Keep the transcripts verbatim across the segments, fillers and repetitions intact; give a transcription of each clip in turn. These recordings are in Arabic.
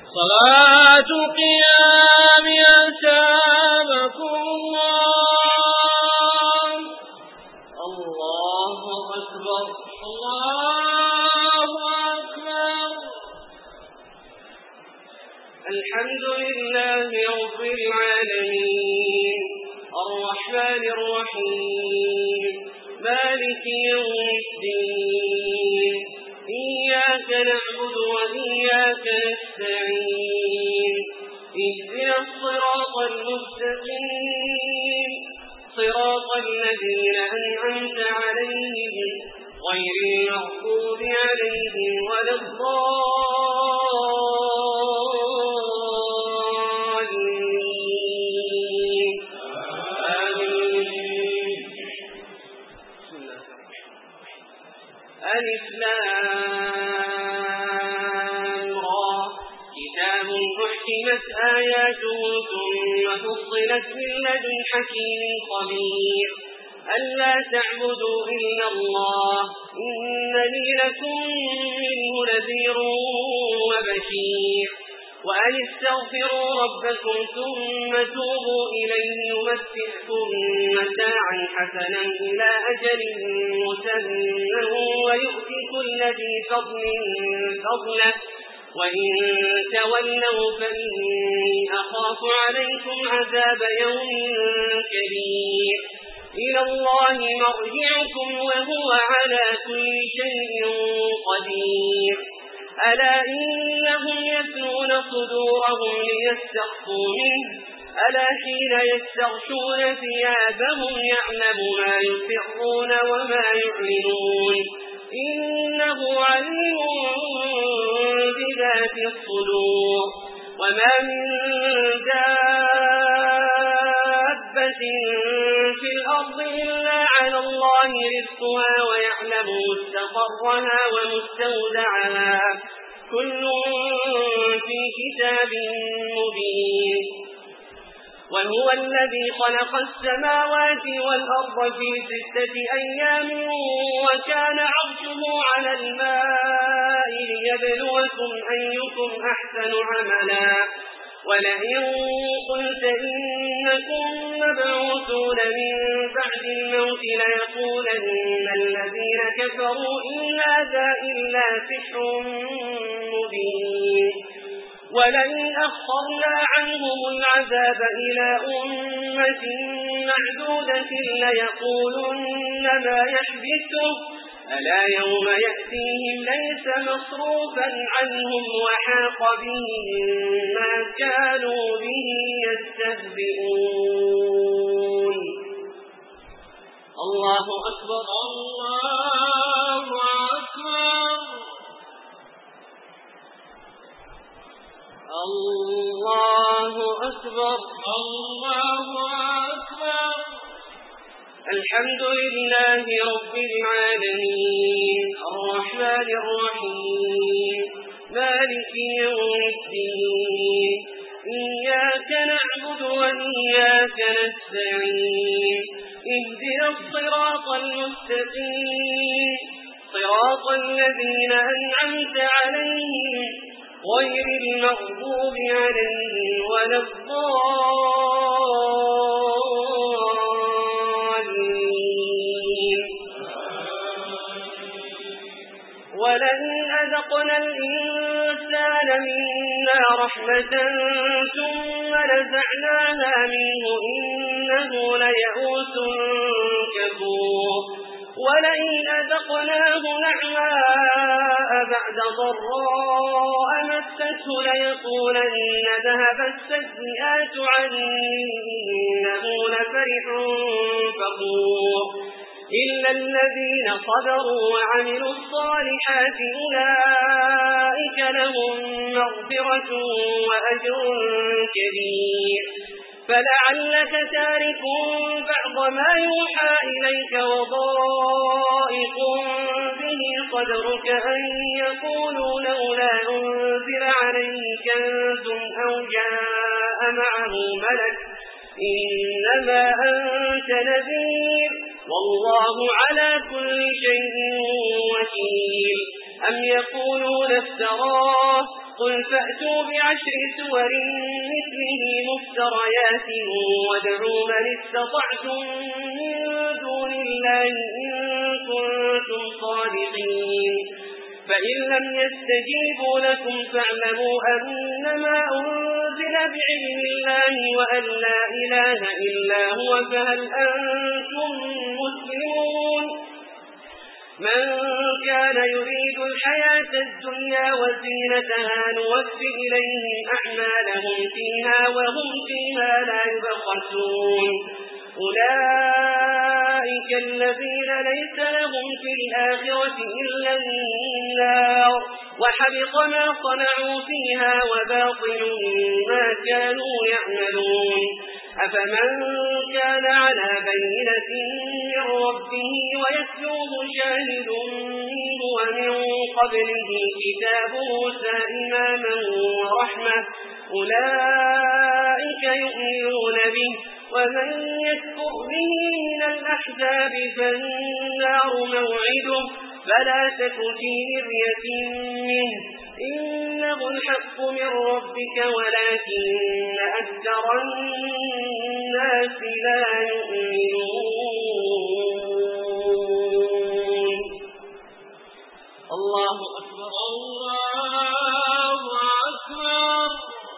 صلاة القيام أثابكم الله. الله أكبر الله أكبر. الحمد لله رب العالمين الرحمن الرحيم مالك يوم الدين إياك نعبد وإياك نستعين اهدنا الصراط المستقيم صراط الذين أنعمت عليهم غير المغضوب عليهم ولا الضالين آمين. ألف لام را كتاب أحكمت آياته ثم فصلت من لدن حكيم خبير ألا تعبدوا إلا الله إنني لكم منه نذير وبشير وأن استغفروا ربكم ثم توبوا إليه يمتعكم متاعا حسنا إلى أجل مسمى ويؤتي كل ذي فضل فضله وإن تولوا فإني أخاف عليكم عذاب يوم كبير إلى الله مرجعكم وهو على كل شيء قدير ألا إنهم يثنون صدورهم ليستخفوا منه ألا حين يستغشون ثيابهم يعلم ما يسرون وما يعلنون إنه عليم بذات الصدور وما من دابة في الأرض إلا على الله رزقها ويعلم مستقرها ومستودعها كل في كتاب مبين وهو الذي خلق السماوات والأرض في ستة أيام وكان عرشه على الماء ليبلوكم أيكم أحسن عملا ولئن قلت إنكم مبعوثون من بعد الموت ليقولن الذين كفروا إن هذا إلا سحر مبين ولئن أخرنا عنهم العذاب إلى أمة معدودة ليقولن ما يحبسه ألا يوم يأتيهم ليس مصروفا عنهم وحاق بهم ما كانوا به يستهزئون. الله أكبر الله أكبر الله أكبر الله أكبر. الحمد لله رب العالمين الرحمن الرحيم مالك يوم الدين إياك نعبد وإياك نستعين اهدنا الصراط المستقيم صراط الذين أنعمت عليهم غير المغضوب عليهم ولا الضالين ولئن أذقنا الإنسان منا رحمة ثم نزعناها منه إنه ليئوس كفور ولئن أذقناه نعماء بعد ضراء مسته ليقولن ذهب السيئات عني إنه لفرح فخور إلا الذين صبروا وعملوا الصالحات أولئك لهم مغفرة وأجر كبير فلعلك تارك بعض ما يوحى إليك وضائق به صدرك أن يقولوا لولا أنزل عليه كنز أو جاء معه ملك إنما أنت نذير والله على كل شيء وكيل أم يقولون افتراه قل فأتوا بعشر سور مثله مفتريات وادعوا من استطعتم من دون الله إن كنتم صادقين فإن لم يستجيبوا لكم فاعلموا أنما أنزل بعلم الله وأن لا إله إلا هو فهل أنتم مسلمون من كان يريد الحياة الدنيا وزينتها نوفي إليهم أعمالهم فيها وهم فيها لا يبخسون أولئك الذين ليس لهم في الآخرة إلا النار وحبط ما صنعوا فيها وباطل ما كانوا يعملون أفمن كان على بينة من ربه ويتلوه شاهد منه ومن قبله كتاب موسى إماما ورحمة أولئك يؤمنون به ومن يكفر به من الأحزاب فالنار موعده فلا تك في مرية منه إنه الحق من ربك ولكن أكثر الناس لا يؤمنون الله أكبر الله أكبر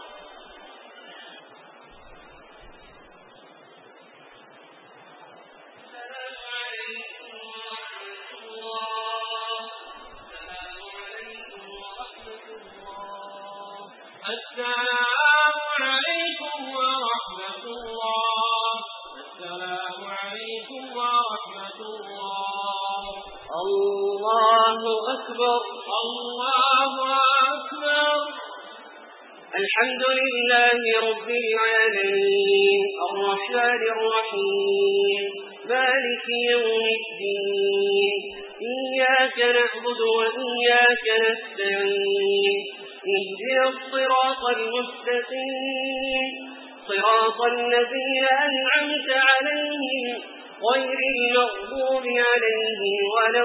السلام عليكم ورحمة الله السلام عليكم ورحمة الله الله أكبر الله أكبر الحمد لله رب العالمين الرحمن الرحيم مالك يوم الدين إياك نعبد وإياك نستعين اهدنا الصراط المستقيم صراط الذين أنعمت عليهم غير المغضوب عليهم ولا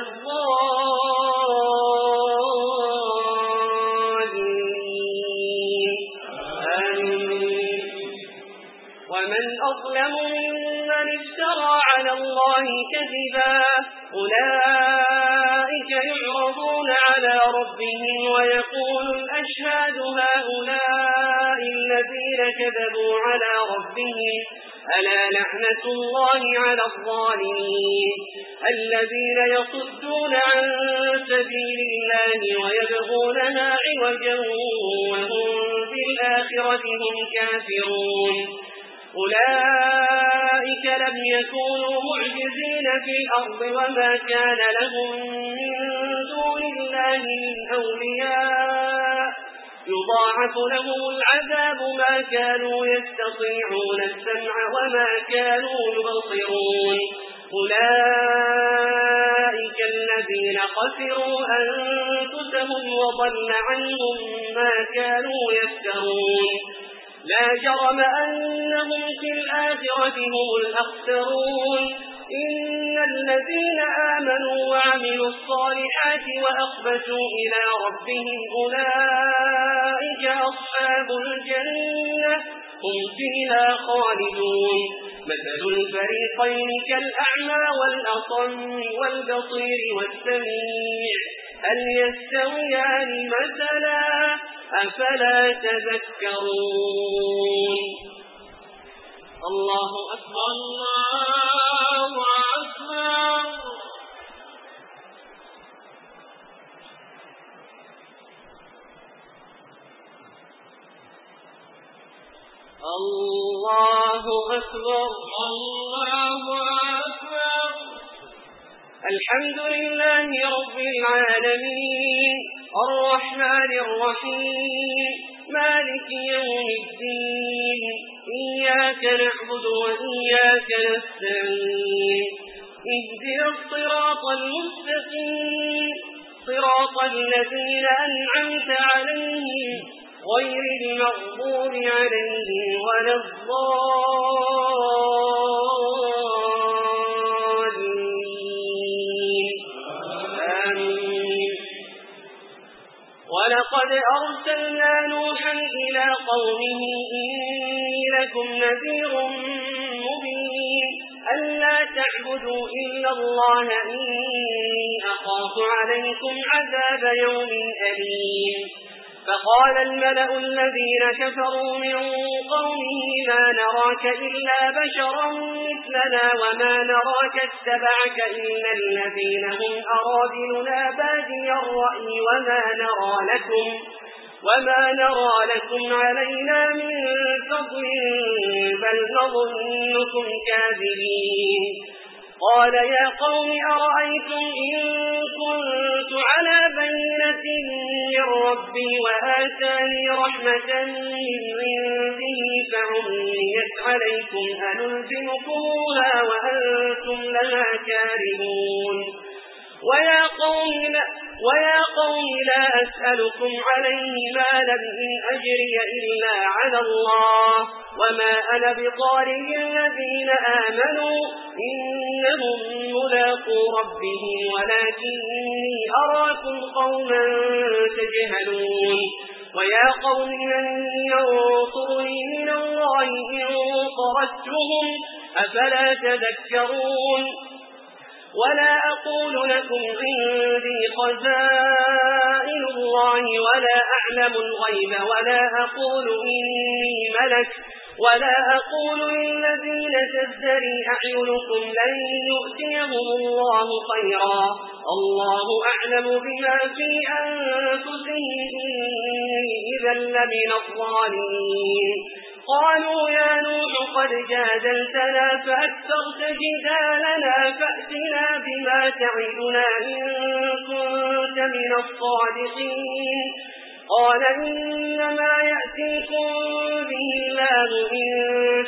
الضالين آمين ومن أظلم ممن افترى على الله كذبا أولئك يعرضون على ربهم ويقول الأشهاد هؤلاء الذين كذبوا على ربهم ألا لعنة الله على الظالمين الذين يصدون عن سبيل الله ويبغونها عوجا وهم بالآخرة هم كافرون أولئك لم يكونوا معجزين في الأرض وما كان لهم من دون الله من أولياء يضاعف لهم العذاب ما كانوا يستطيعون السمع وما كانوا يبصرون أولئك الذين خسروا أنفسهم وضل عنهم ما كانوا يفترون لا جرم أنهم في الآخرة هم الأخسرون إن الذين آمنوا وعملوا الصالحات وأخبتوا إلى ربهم أولئك أصحاب الجنة هم فيها خالدون مثل الفريقين كالأعمى والأصم والبصير والسميع هل يستويان مثلا أفلا تذكرون الله أكبر الله أكبر الله أكبر الله أكبر الحمد لله رب العالمين الرحمن الرحيم مالك يوم الدين إياك نعبد وإياك نستعين اهدنا الصراط المستقيم صراط الذين أنعمت عليهم غير المغضوب عليهم ولا الضالين آمين ولقد أرسلنا قومه إني لكم نذير مبين ألا تعبدوا إلا الله إني أخاف عليكم عذاب يوم أليم فقال الملأ الذين كفروا من قومه ما نراك إلا بشرا مثلنا وما نراك اتبعك إلا الذين هم أراذلنا بادي الرأي وما نرى لكم وما نرى لكم علينا من فضل بل نظنكم كاذبين قال يا قوم أرأيتم إن كنت على بينة من ربي وآتاني رحمة من عنده فعميت عليكم أنلزمكموها وأنتم لها كارهون ويا قوم لا, ويا قوم لا أسألكم عليه مالا إن أجري إلا على الله وما أنا بطارد الذين آمنوا إنهم ملاقو ربهم ولكني أراكم قوما تجهلون ويا قوم من ينصرني من الله إن طردتهم أفلا تذكرون ولا أقول لكم عندي خزائن الله ولا أعلم الغيب ولا أقول إني ملك ولا أقول للذين تزدري أعينكم لن يؤتيهم الله خيرا الله أعلم بما في أنفسهم إني إذا لمن الظالمين قالوا يا نوح قد جادلتنا فأكثرت جدالنا فأتنا بما تعدنا إن كنت من الصادقين قال إنما يأتيكم به الله إن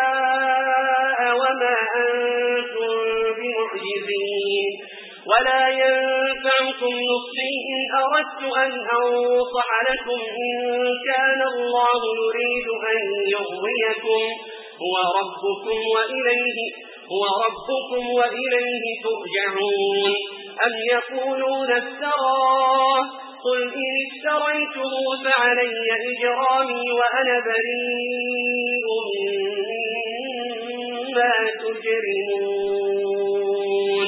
شاء وما أنتم بمعجزين ولا ينفعكم نصحي إن أردت أن أنصح لكم إن كان الله يريد أن يغويكم هو ربكم وإليه, هو ربكم وإليه ترجعون أم يقولون افتراه قل إن افتريته فعلي إجرامي وأنا بريء مما تجرمون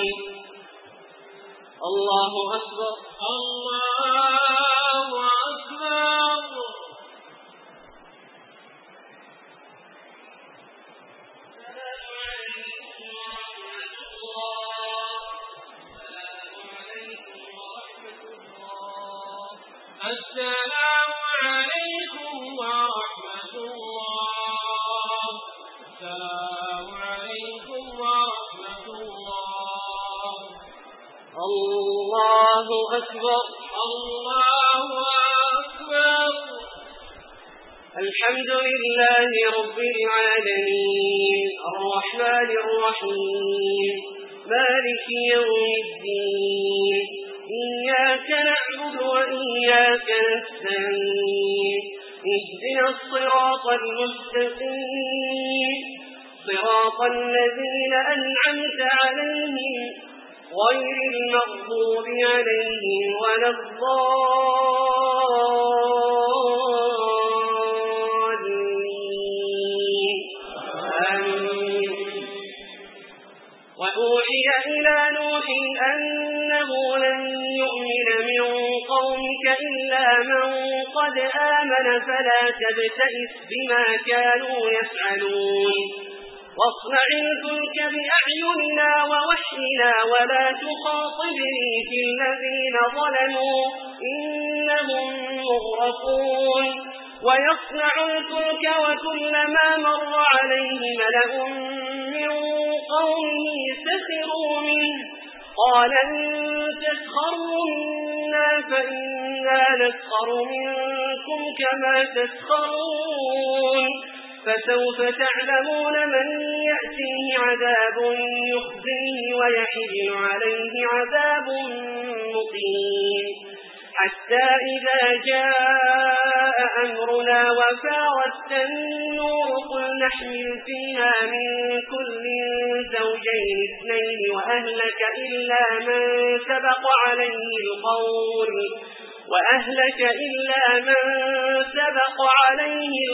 الله أكبر الله أكبر السلام عليكم ورحمة الله السلام عليكم ورحمة الله الله أكبر الله أكبر الحمد لله رب العالمين الرحمن الرحيم مالك يوم الدين إياك نعبد وإياك نستعين اهدنا الصراط المستقيم صراط الذين أنعمت عليهم غير المغضوب عليهم ولا الضالين آمين وأوحي إلى نوح أنه لن يؤمن من قومك إلا من قد آمن فلا تبتئس بما كانوا يفعلون واصنع الفلك بأعيننا ووحينا ولا تخاطبني في الذين ظلموا إنهم مغرقون ويصنع الفلك وكلما مر عليه ملأ من قومه سخروا منه قال إن تسخروا منا فإنا نسخر منكم كما تسخرون فسوف تعلمون من يأتيه عذاب يخزيه ويحل عليه عذاب مقيم حتى إذا جاء أمرنا وفارت النور قل نحمل فيها من كل زوجين اثنين وأهلك إلا من سبق عليه القول وأهلك إلا من سبق عليه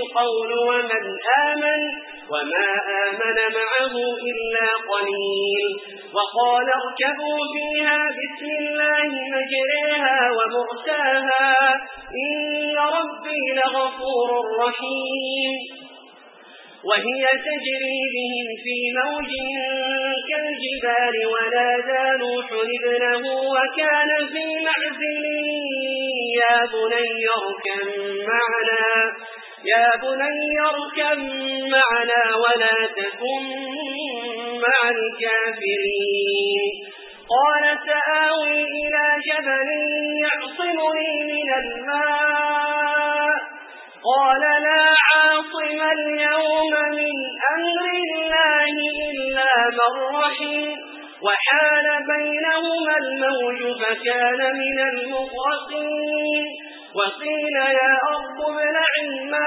القول ومن آمن وما آمن معه إلا قليل وقال اركبوا فيها بسم الله مجريها ومرساها إن ربي لغفور رحيم وهي تجري بهم في موج كالجبال ونادى نوح ابنه وكان في معزل يا بني اركب معنا يا بني اركب معنا ولا تكن مع الكافرين قال سآوي إلى جبل يعصمني من الماء قال لا عاصم اليوم من أمر الله إلا من رحم وحال بينهما الموج فكان من المغرقين وقيل يا أرض ابلعي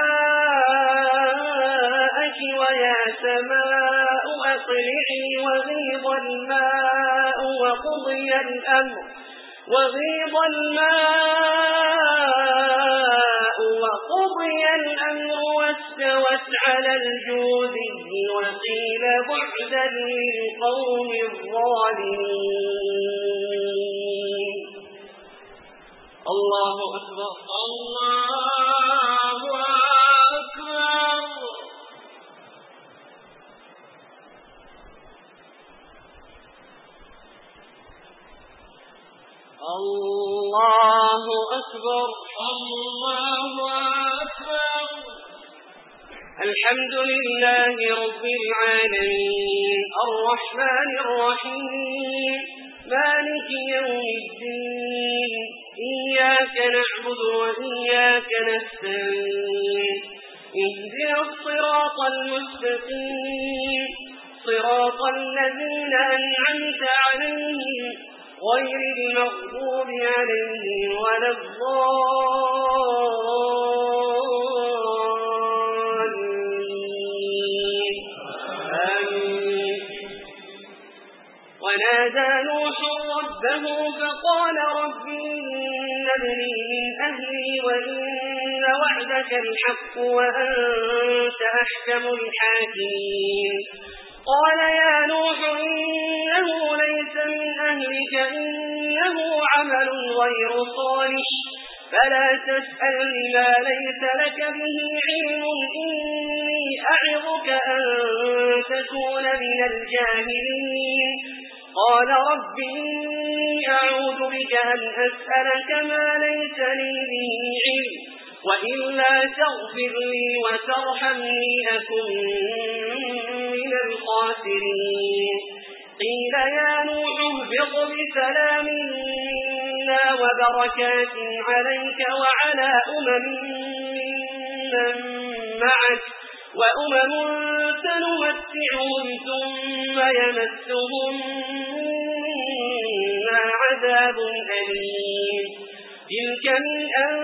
ماءك ويا سماء أقلعي وغيض الماء وقضي الأمر وغيض الماء وقضي الأمر واستوت على الجودي وقيل بعدا للقوم الظالمين الله أكبر الله أكبر الله أكبر الله أكبر الحمد لله رب العالمين الرحمن الرحيم مالك يوم الدين إياك نعبد وإياك نستعين اهدنا الصراط المستقيم صراط الذين أنعمت عليهم غير المغضوب عليهم ولا الضالين آمين ونادى نوح ربه فقال رب إن ابني من أهلي وإن وعدك الحق وأنت أحكم الحاكمين قال يا نوح إنه ليس من أهلك إنه عمل غير صالح فلا تسألني ما ليس لك به علم إني أعظك أن تكون من الجاهلين قال رب إني أعوذ بك أن أسألك ما ليس لي به علم وإلا تغفر لي وترحمني أكن من الخاسرين قيل يا نوح اهبط بسلام منا وبركات عليك وعلى أمم ممن معك وأمم سنمتعهم ثم يمسهم منا عذاب أليم تلك من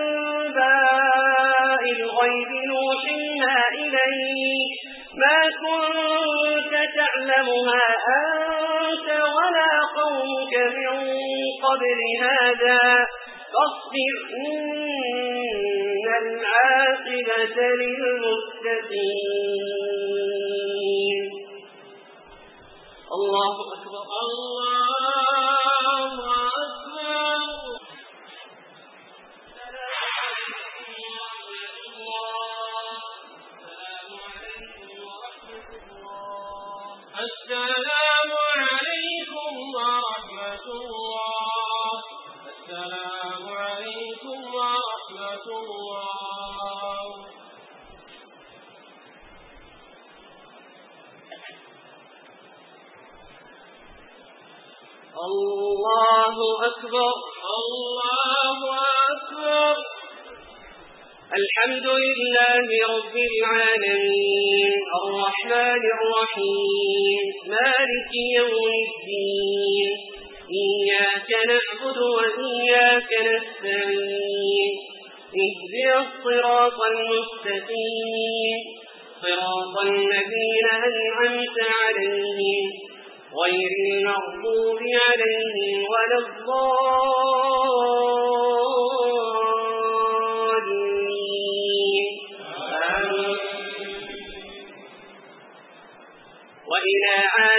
أنباء الغيب نوحيها إليك ما كنت تعلمها أنت ولا قومك من قبل هذا فاصبر إن العاقبة للمتقين الله أكبر الله أكبر السلام عليكم ورحمة الله السلام عليكم ورحمة الله الله أكبر الله أكبر الحمد لله رب العالمين الرحمن الرحيم مالك يوم الدين إياك نعبد وإياك نستعين اهدنا الصراط المستقيم صراط الذين أنعمت عليهم غير المغضوب عليهم ولا الضالين آمين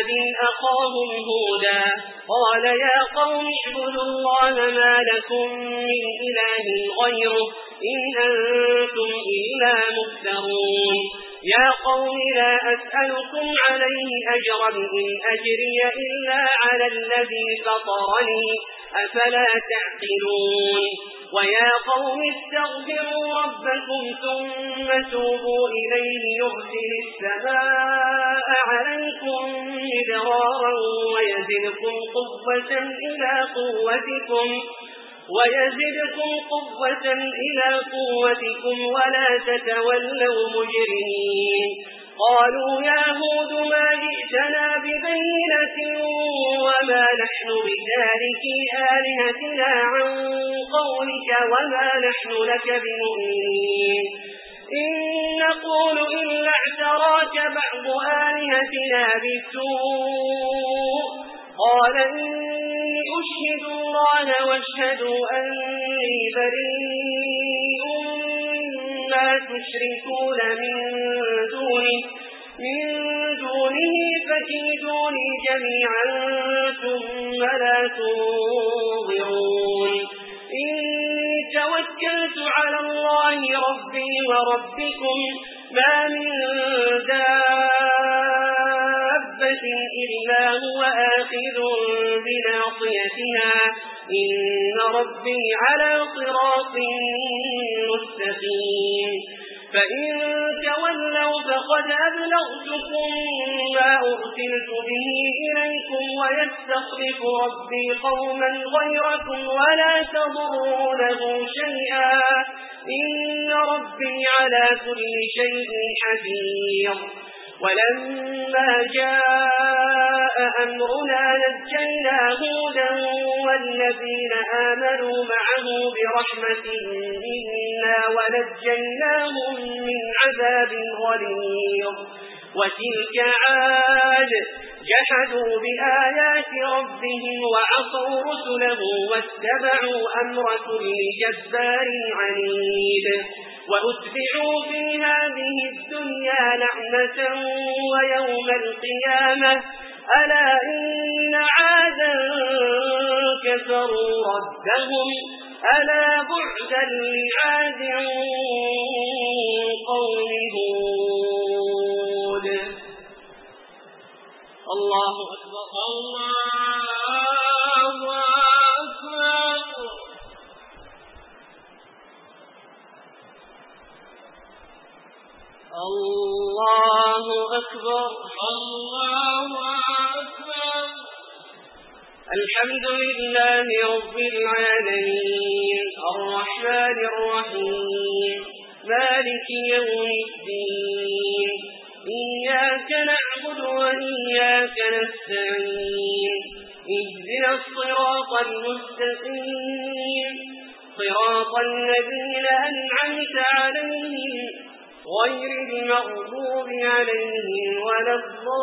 عاد أخاهم هودا قال يا قوم اعبدوا الله ما لكم من إله غيره إن أنتم إلا مفترون يا قوم لا أسألكم عليه أجرا إن أجري إلا على الذي فطرني أفلا تعقلون ويا قوم استغفروا ربكم ثم توبوا إليه يرسل السماء عليكم مدرارا ويزدكم قوة إلى قوتكم ويزدكم قوة إلى قوتكم ولا تتولوا مجرمين قالوا يا هود ما جئتنا ببينة وما نحن بتاركي آلهتنا عن قولك وما نحن لك بمؤمنين إن نقول إلا اعتراك بعض آلهتنا بسوء قال إني أشهد الله واشهدوا أني بريء مما تشركون من دونه من دونه فكيدوني جميعا ثم لا تنظرون إني توكلت على الله ربي وربكم ما من دابة إلا هو آخذ بناصيتها إن ربي على صراط مستقيم فإن تولوا فقد أبلغتكم ما أرسلت به إليكم ويستخلف ربي قوما غيركم ولا تضرونه شيئا إن ربي على كل شيء حفيظ ولما جاء أمرنا نجينا هودا والذين آمنوا معه برحمة منا ونجيناهم من عذاب غليظ وتلك عاد جحدوا بآيات ربهم وعصوا رسله واتبعوا أمر كل جبار عنيد وأتبعوا في هذه الدنيا لعنة ويوم القيامة ألا إن عادا كفروا ربهم ألا بعدا لعاد قوم هود الله أكبر الله أكبر الله أكبر الله أكبر الحمد لله رب العالمين الرحمن الرحيم مالك يوم الدين إياك نعبد وإياك نستعين اهدنا الصراط المستقيم صراط الذين أنعمت عليهم غير المغضوب عليهم ولا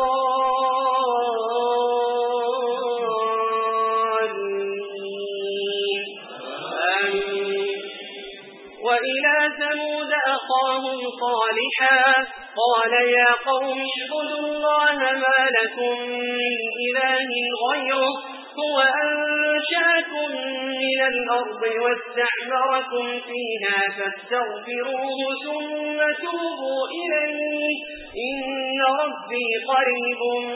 الضالين آمين وإلى ثمود أخاهم صالحا قال يا قوم اعبدوا الله ما لكم من إله غيره هو أنشأكم من الأرض واستعمركم فيها فاستغفروه ثم توبوا إليه إن ربي قريب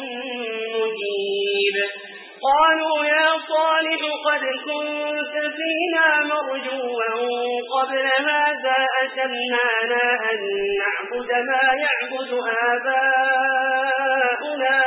مجيب قالوا يا صالح قد كنت فينا مرجوا قبل هذا أتنهانا أن نعبد ما يعبد آباؤنا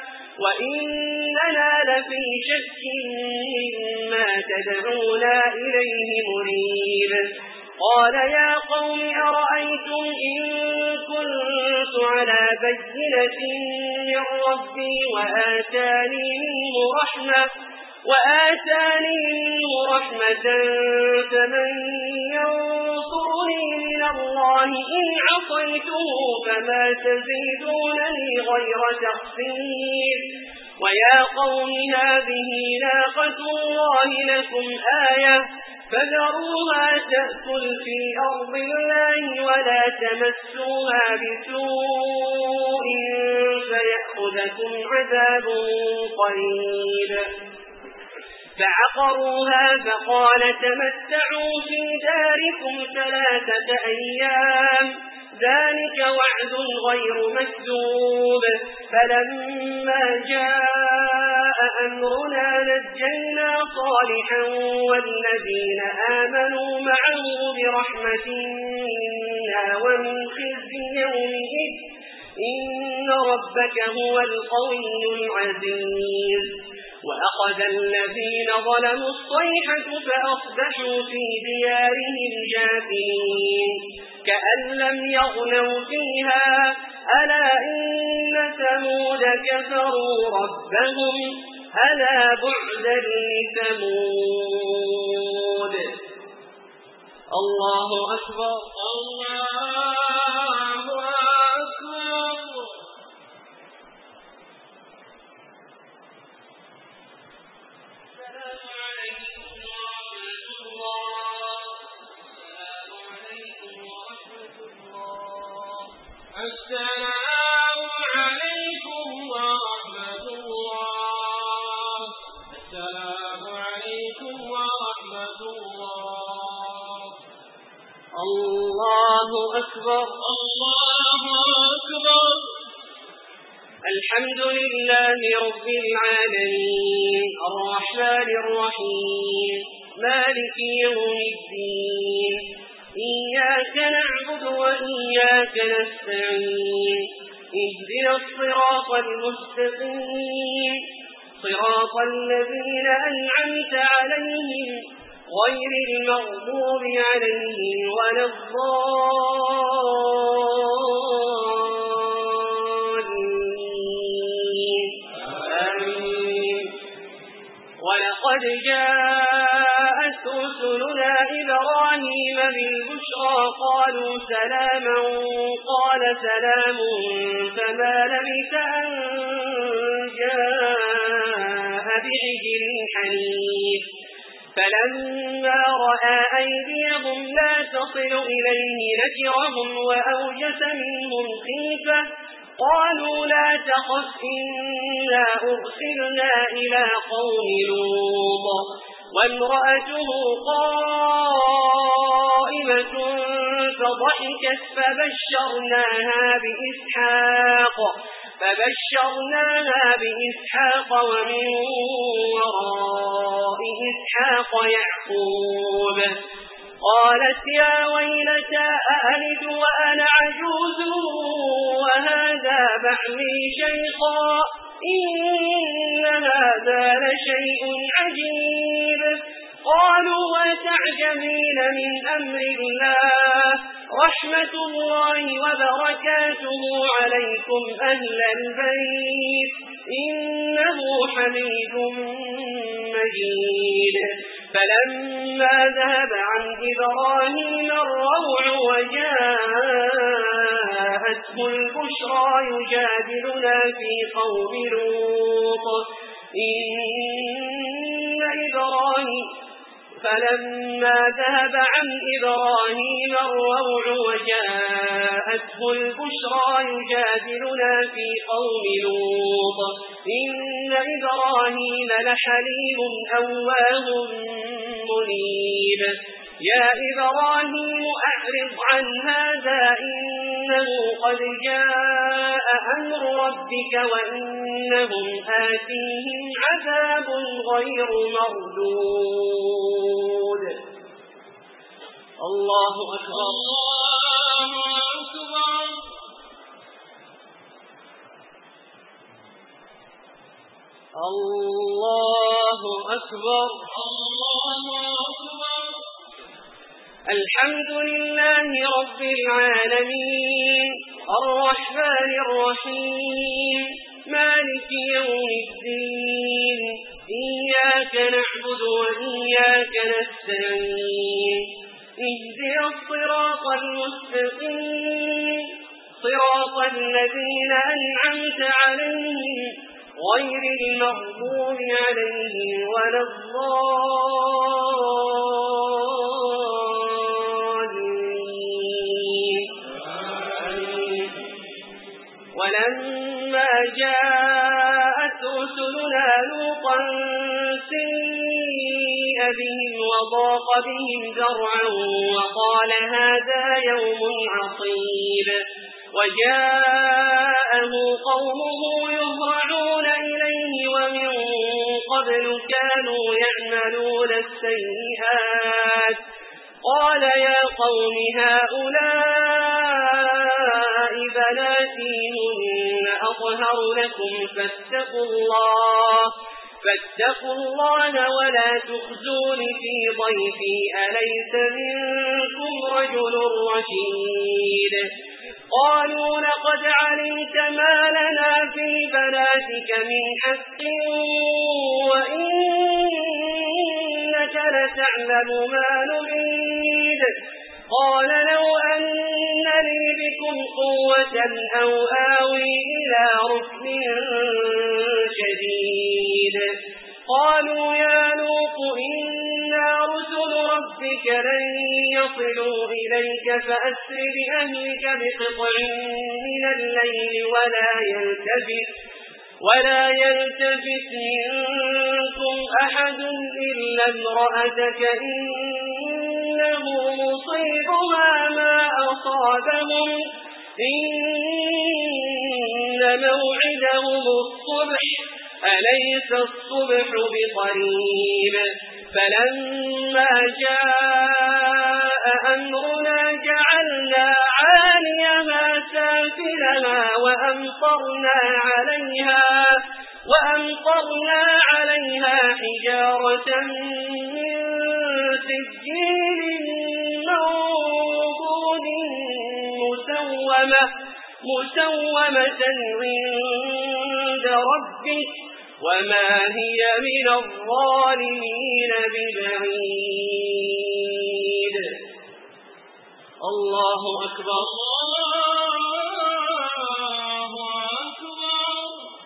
وإننا لفي شك مما تدعونا إليه مريب قال يا قوم أرأيتم إن كنت على بينة من ربي وآتاني منه رحمة وآتاني منه رحمة فمن ينصرني من الله إن عصيته فما تزيدونني غير تخسير ويا قوم هذه ناقة الله لكم آية فذروها تأكل في أرض الله ولا تمسوها بسوء فيأخذ يأخذكم عذاب قريب. فعقروها فقال تمتعوا في داركم ثلاثة أيام ذلك وعد غير مكذوب. فلما جاء أمرنا نجينا صالحا والذين آمنوا معه برحمة منا ومن خزي يومئذ إن ربك هو القوي العزيز. وأخذ الذين ظلموا الصيحة فأصبحوا في ديارهم جاثمين كأن لم يغنوا فيها ألا إن ثمود كفروا ربهم ألا بعدا لثمود. الله أكبر الله أكبر. السلام عليكم ورحمة الله. السلام عليكم ورحمة الله. الله أكبر الله أكبر. الحمد لله رب العالمين الرحمن الرحيم مالك يوم الدين إياك نعبد وإياك نستعين اهدنا الصراط المستقيم صراط الذين أنعمت عليهم غير المغضوب عليهم ولا الضالين آمين. ولقد جاءت رسلنا إبراهيم بالبشرى قالوا سلاما قال سلام فما لبث أن جاء بعجل حنيف. فلما رأى أيديهم لا تصل إليه نكرهم وأوجس منهم خيفة قالوا لا تخف إنا أرسلنا إلى قوم لوط وامرأته قائمة فضحكت فبشرناها بإسحاق فبشرناها بإسحاق ومن وراء إسحاق يعقوب. قالت يا ويلتى أألد وأنا عجوز وهذا بعلي شيخا إن هذا لشيء عجيب. قالوا وتعجبين من أمر الله رحمة الله وبركاته عليكم أهل البيت إنه حميد مجيد. فلما ذهب عن إبراهيم الروع وجاءته البشرى يجادلنا في قوم لوط إن إبراهيم فلما ذهب عن إبراهيم الروع وجاءته البشرى يجادلنا في قوم لوط إن إبراهيم لحليم أواه منيب. يا إبراهيم أعرض عن هذا إنه قد جاء أمر ربك وإنهم آتيهم عذاب غير مردود. الله أكبر الله أكبر. الله أكبر الله أكبر. الحمد لله رب العالمين الرحمن الرحيم مالك يوم الدين إياك نعبد وإياك نستعين اهدنا الصراط المستقيم صراط الذين أنعمت عليهم غير المغضوب عليهم ولا الضالين. ولما فلما جاءت رسلنا لوطا سيء بهم وضاق بهم ذرعا وقال هذا يوم عصيب وجاءه قومه يهرعون إليه ومن قبل كانوا يعملون السيئات قال يا قوم هؤلاء بناتي هن أطهر لكم فاتقوا الله فاتقوا الله ولا تخزون في ضيفي أليس منكم رجل رشيد قالوا لقد علمت ما لنا في بناتك من حق وإنك لتعلم ما نريد قال لو أن لي بكم قوة أو آوي إلى ركن شديد قالوا يا لوط إنا رسل ربك لن يصلوا إليك فأسر بأهلك بقطع من الليل ولا يلتفت ولا يلتفت منكم أحد إلا امرأتك إنه مصيبها ما أصابهم إن موعدهم الصبح أليس الصبح بقريب فلما جاء أمرنا جعلنا عاليها سافلها وأمطرنا عليها وأمطرنا عليها حجارة من سجيل منضود مسومة مسومة عند ربك وما هي من الظالمين ببعيد الله أكبر الله أكبر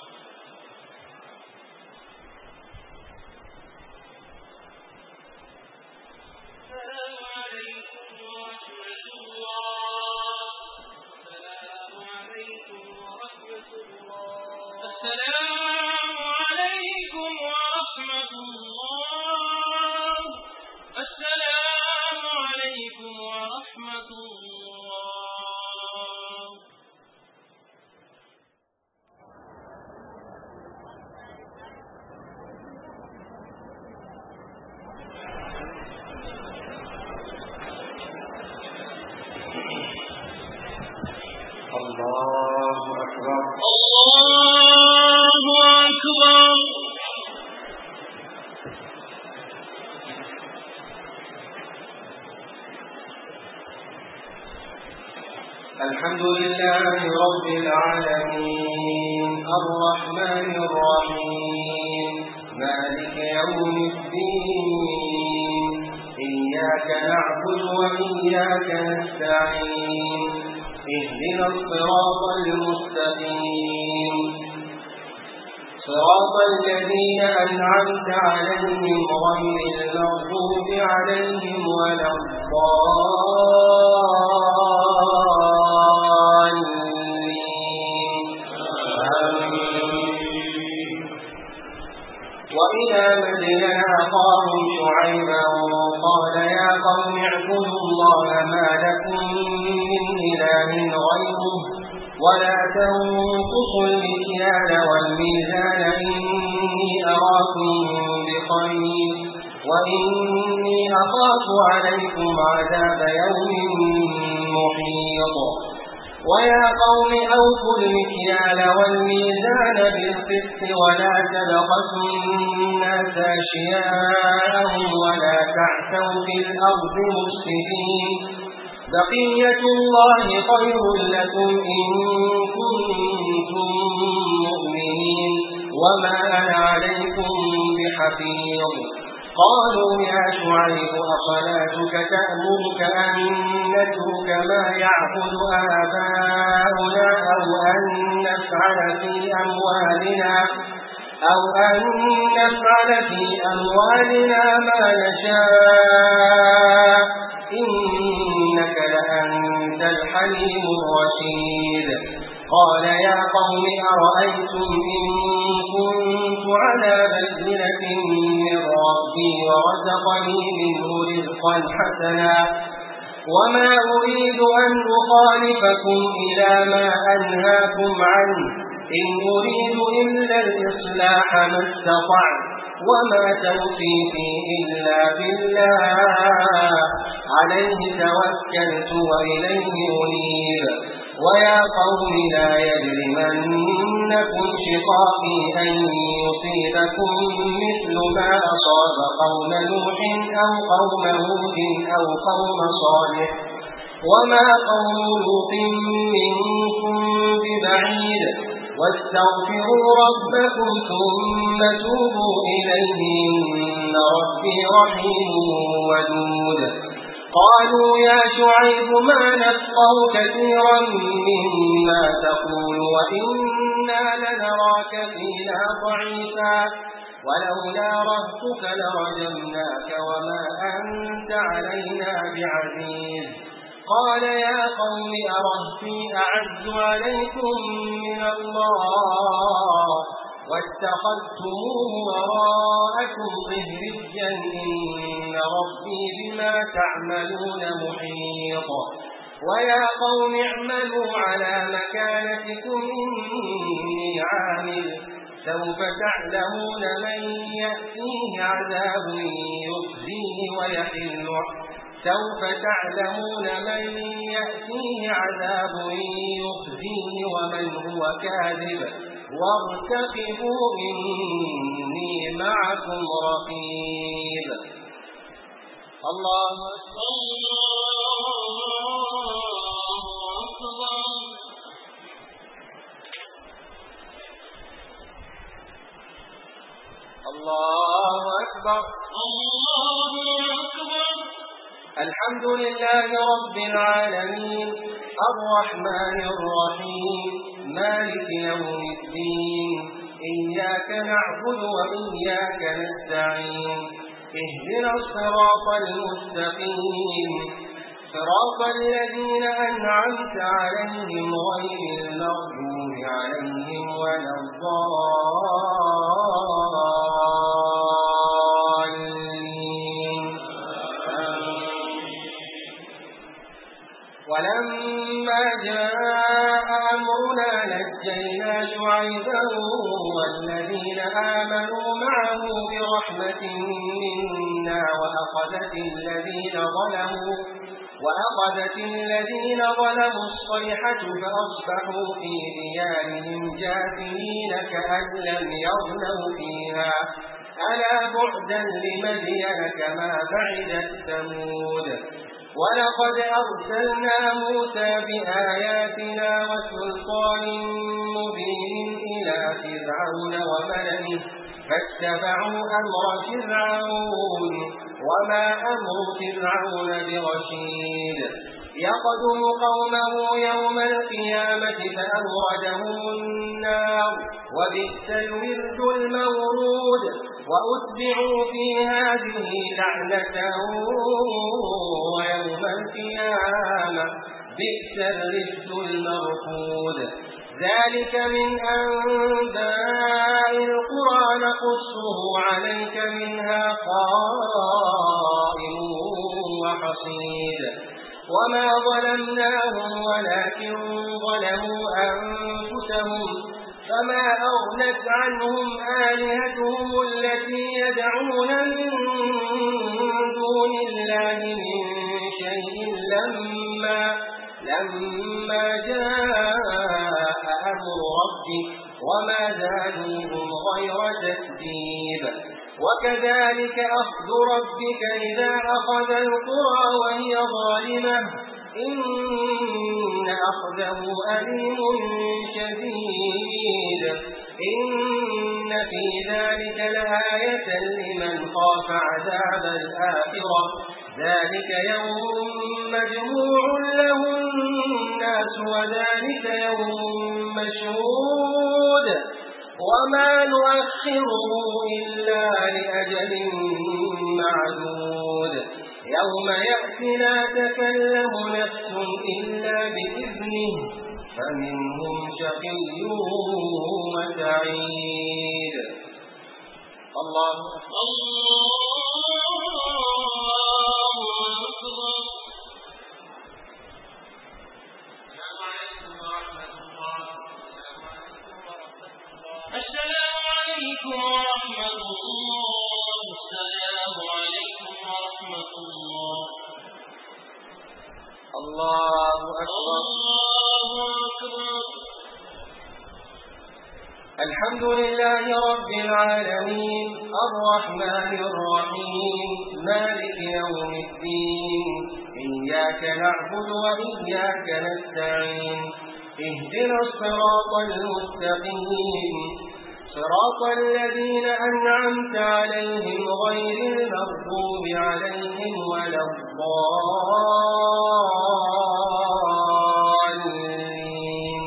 السلام عليكم ورحمة الله السلام عليكم ورحمة الله السلام عليكم ورحمة الله السلام عليكم ورحمة الله الله أكبر الله أكبر الحمد لله رب العالمين الرحمن الرحيم مالك يوم الدين إياك نعبد وإياك نستعين اهدنا الصراط المستقيم صراط الذين أنعمت عليهم غير المغضوب عليهم ولا الضالين آمين. وإلى مدين أخاهم شعيبا قال يا قوم اعبدوا الله ما لكم من إله غيره ولا تنقصوا المكيال والميزان إني أراكم بخير وإني أخاف عليكم عذاب يوم محيط ويا قوم أوفوا المكيال والميزان بالقسط ولا تبخسوا الناس أشياءهم ولا تعثوا في الأرض مفسدين بقية الله خير لكم إن كنتم مؤمنين وما أنا عليكم بحفيظ قالوا يا شعيب أصلاتك تأمرك أن نترك ما يعبد آباؤنا أو أن نفعل في أموالنا أو أن نفعل في أموالنا ما نشاء إنك لأنت الحليم الرشيد قال يا قوم أرأيتم إن كنت على بينة من ربي ورزقني منه رزقا حسنا وما أريد أن أخالفكم إلى ما أنهاكم عنه إن أريد إلا الإصلاح ما استطعت وما توفيقي إلا بالله عليه توكلت وإليه أنيب ويا قوم لا يجرمنكم شقاقي أن يصيبكم مثل ما أصاب قوم نوح أو قوم هود أو قوم صالح وما قوم لوط منكم ببعيد واستغفروا ربكم ثم توبوا إليه إن ربي رحيم ودود قالوا يا شعيب ما نفقه كثيرا مما تقول وإنا لنراك فينا ضعيفا ولولا رهتك لرجمناك وما أنت علينا بعزيز قال يا قوم أرهتي أعز عليكم من الله واتخذتموه وراءكم ظهريا إن ربي بما تعملون محيط ويا قوم اعملوا على مكانتكم إني عامل سوف تعلمون من يأتيه عذاب يخزيه ويحل سوف تعلمون من يأتيه عذاب يخزيه ومن هو كاذب وارتقبوا إني معكم رقيب الله الله أكبر الله أكبر الحمد لله رب العالمين الرحمن الرحيم مالك يوم الدين إياك نعبد وإياك نستعين اهدنا الصراط المستقيم صراط الذين أنعمت عليهم غير المغضوب عليهم ولا الضالين ولما جاء أمرنا نجينا شعيبا والذين آمنوا معه برحمة منا وأخذت الذين ظلموا وأخذت الذين ظلموا الصيحة فأصبحوا في ديارهم جاثمين كأن لم يغنوا فيها ألا بعدا لمدين كما بعدت ثمود ولقد أرسلنا موسى بآياتنا وسلطان مبين إلى فرعون وملئه فاتبعوا أمر فرعون وما أمر فرعون برشيد يقدم قومه يوم القيامة فأوردهم النار وبئس الورد المورود وأتبعوا في هذه لعنة ويوم القيامة بئس الرفد المرفود ذلك من أنباء القرى نقصه عليك منها قائم وحصيد وما ظلمناهم ولكن ظلموا أنفسهم فما أغنت عنهم آلهتهم التي يدعون من دون الله من شيء لما لما جاء أمر ربك وما زادوهم غير تكذيب وكذلك أخذ ربك إذا أخذ القرى وهي ظالمة إن أخذه أليم شديد إن في ذلك لآية لمن خاف عذاب الآخرة ذلك يوم مجموع له الناس وذلك يوم مشهود وما نؤخره إلا لأجل معدود يوم يأتي لا تكلم نفس إلا بإذنه فمنهم شقي وسعيد. الله السلام عليكم ورحمة الله. السلام عليكم ورحمة الله. الله أكبر. الله أكبر. الحمد لله رب العالمين الرحمن الرحيم مالك يوم الدين إياك نعبد وإياك نستعين اهدنا الصراط المستقيم صراط الذين أنعمت عليهم غير المغضوب عليهم ولا الضالين.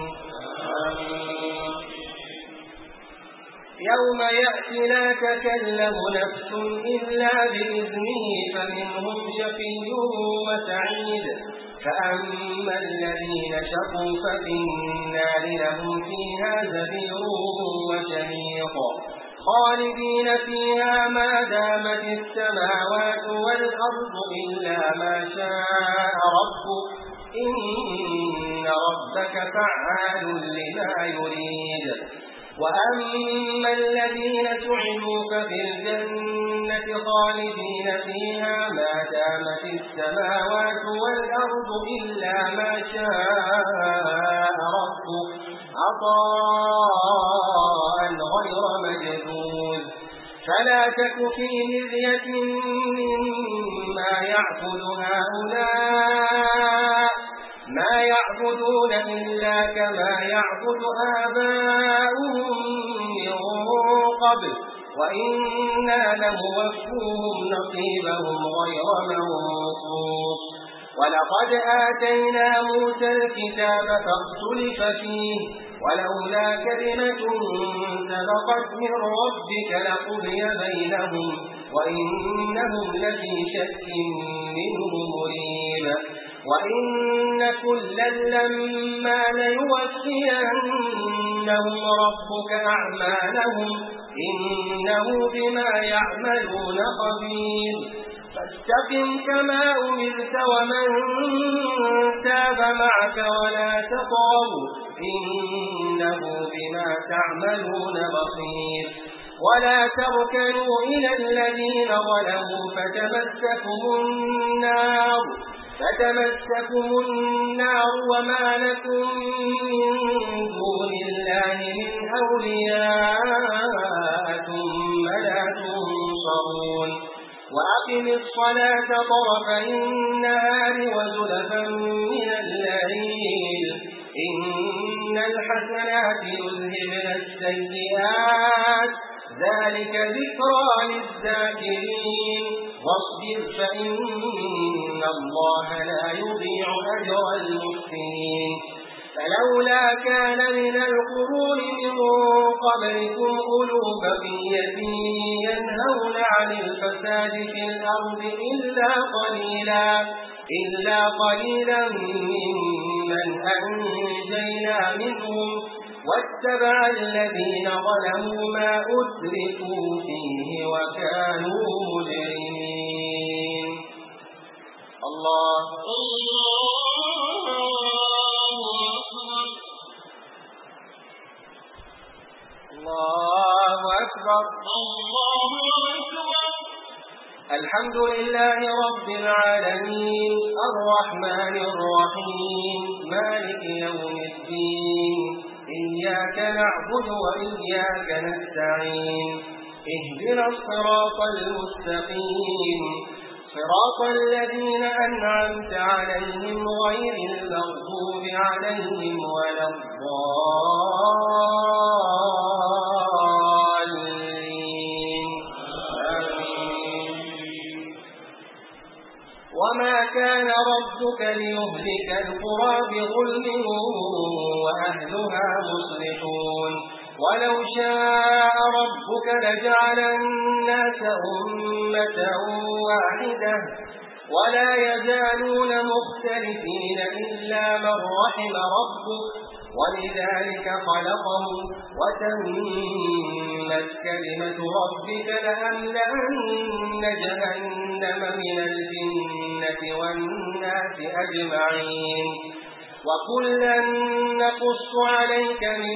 يوم يأتي لا تكلم نفس إلا بإذنه فمنهم شقي وسعيد. فأما الذين شقوا ففي النار لهم فيها زفير وشهيق خالدين فيها ما دامت السماوات والأرض إلا ما شاء ربك إن ربك فعال لما يريد. وأما الذين سعدوا ففي الجنة خالدين فيها ما دامت السماوات والأرض إلا ما شاء ربك عطاء غير مجدود. فلا تك في مرية مما يعبد هؤلاء ما يعبدون إلا كما يعبد آباؤهم من قبل وإنا لموفوهم نصيبهم غير منقوص. ولقد آتينا موسى الكتاب فاختلف فيه ولولا كلمة سبقت من ربك لقضي بينهم وإنهم لفي شك منه مريب. وإن كلا لما ليوفينهم ربك أعمالهم إنه بما يعملون خبير. فاستقم كما أمرت ومن تاب معك ولا تطغوا إنه بما تعملون بصير. ولا تركنوا إلى الذين ظلموا فتمسكم النار فتمسكم النار وما لكم من دون الله من أولياء ثم لا تنصرون. وأقم الصلاة طرفي النهار وزلفا من الليل إن الحسنات يذهبن السيئات ذلك ذكرى للذاكرين. واصبر فإن الله لا يضيع أجر المحسنين. فلولا كان من القرون من قبلكم أولو بقية ينهون عن الفساد في الأرض إلا قليلا إلا قليلا ممن أنجينا منهم واتبع الذين ظلموا ما أتركوا فيه وكانوا مجرمين. الله الله أكبر. الله أكبر. الحمد لله رب العالمين الرحمن الرحيم مالك يوم الدين إياك نعبد وإياك نستعين اهدنا الصراط المستقيم صراط الذين أنعمت عليهم غير المغضوب عليهم ولا الضالين. آمين. وما كان ربك ليهلك القرى بظلم وأهلها مصلحون ولو شاء ربك لجعل الناس أمة واحدة ولا يزالون مختلفين إلا من رحم ربك ولذلك خلقهم وتمت كلمة ربك لأملأن جهنم من الجنة والناس أجمعين وكلا نقص عليك من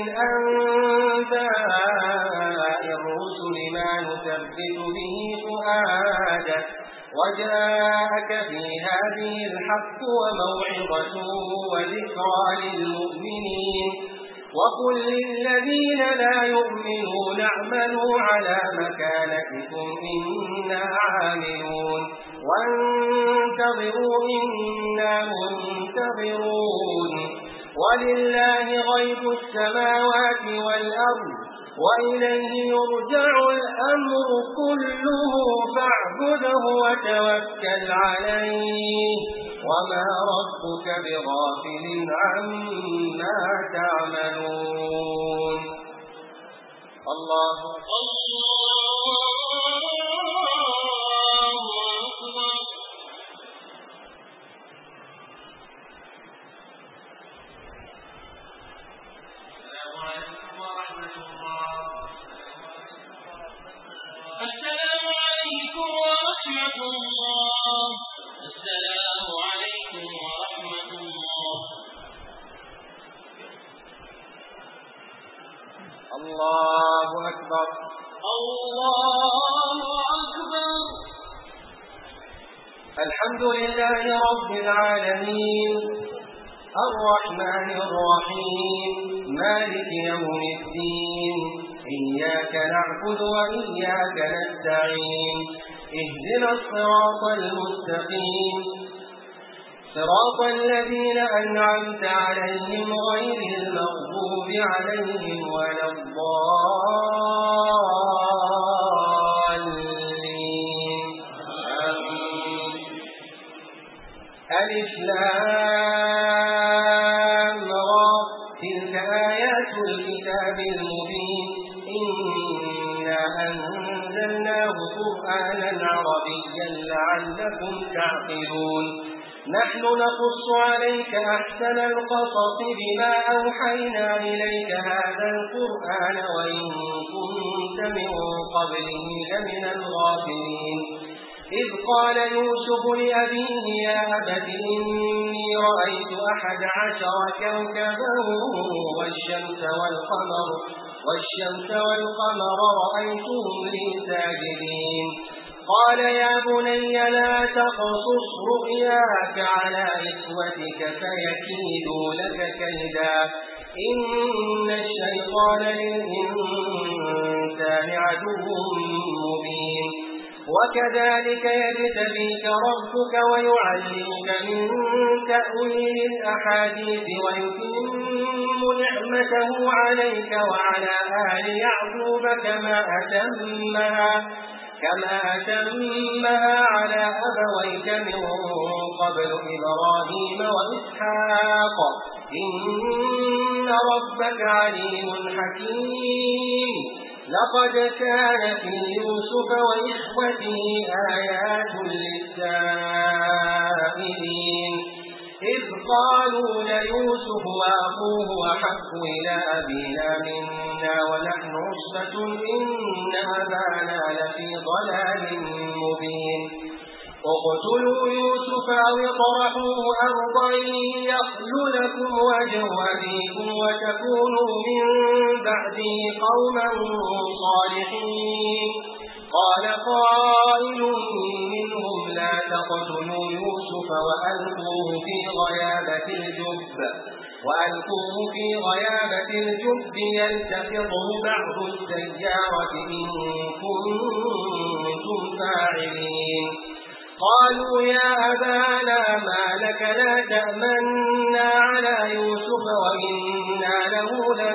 أنباء الرسل ما نثبت به فؤادك وجاءك في هذه الحق وموعظة وذكرى للمؤمنين وقل للذين لا يؤمنون اعملوا على مكانتكم إنا عاملون وانتظروا إنا منتظرون ولله غيب السماوات والأرض وإليه يرجع الأمر كله فاعبده وتوكل عليه وما ربك بغافل عما تعملون. الله السلام عليكم ورحمة الله. السلام عليكم ورحمة الله. الله أكبر. الله أكبر. الحمد لله رب العالمين الرحمن الرحيم مالك يوم الدين إياك نعبد وإياك نستعين اهدنا الصراط المستقيم صراط الذين أنعمت عليهم غير المغضوب عليهم ولا الضالين آمين. ألف لام را تلك آيات الكتاب المبين إنا أنزلناه قرآنا عربيا لعلكم تعقلون. نحن نقص عليك أحسن القصص بما أوحينا إليك هذا القرآن وإن كنت من قبله لمن الغافلين. إذ قال يوسف لأبيه يا أبت إني رأيت أحد عشر كوكبا والشمس والقمر والشمس والقمر رأيتهم لي ساجدين. قال يا بني لا تقصص رؤياك على إخوتك فيكيدوا لك كيدا إن الشيطان للإنسان عدو مبين. وكذلك يجتبيك ربك ويعلمك من تأويل الأحاديث ويتم نعمته عليك وعلى آل يعقوب كما أتمها كما أتمها على أبويك من قبل إبراهيم وإسحاق إن ربك عليم حكيم. لقد كان في يوسف وإخوته آيات للسائلين إذ قالوا ليوسف وأخوه أحب إلى أبينا منا ونحن عصبة إن أبانا لفي ضلال مبين. اقتلوا يوسف أو اطرحوه أرضا يخل لكم وجه أبيكم وتكونوا من بعده قوما صالحين. قال قائل منهم لا تقتلوا يوسف وألقوه في غيابة الجب وألقوه في غيابة الجب يلتقطه بعض السيارة إن كنتم فاعلين. قالوا يا أبانا ما لك لا تأمنا على يوسف وإنا له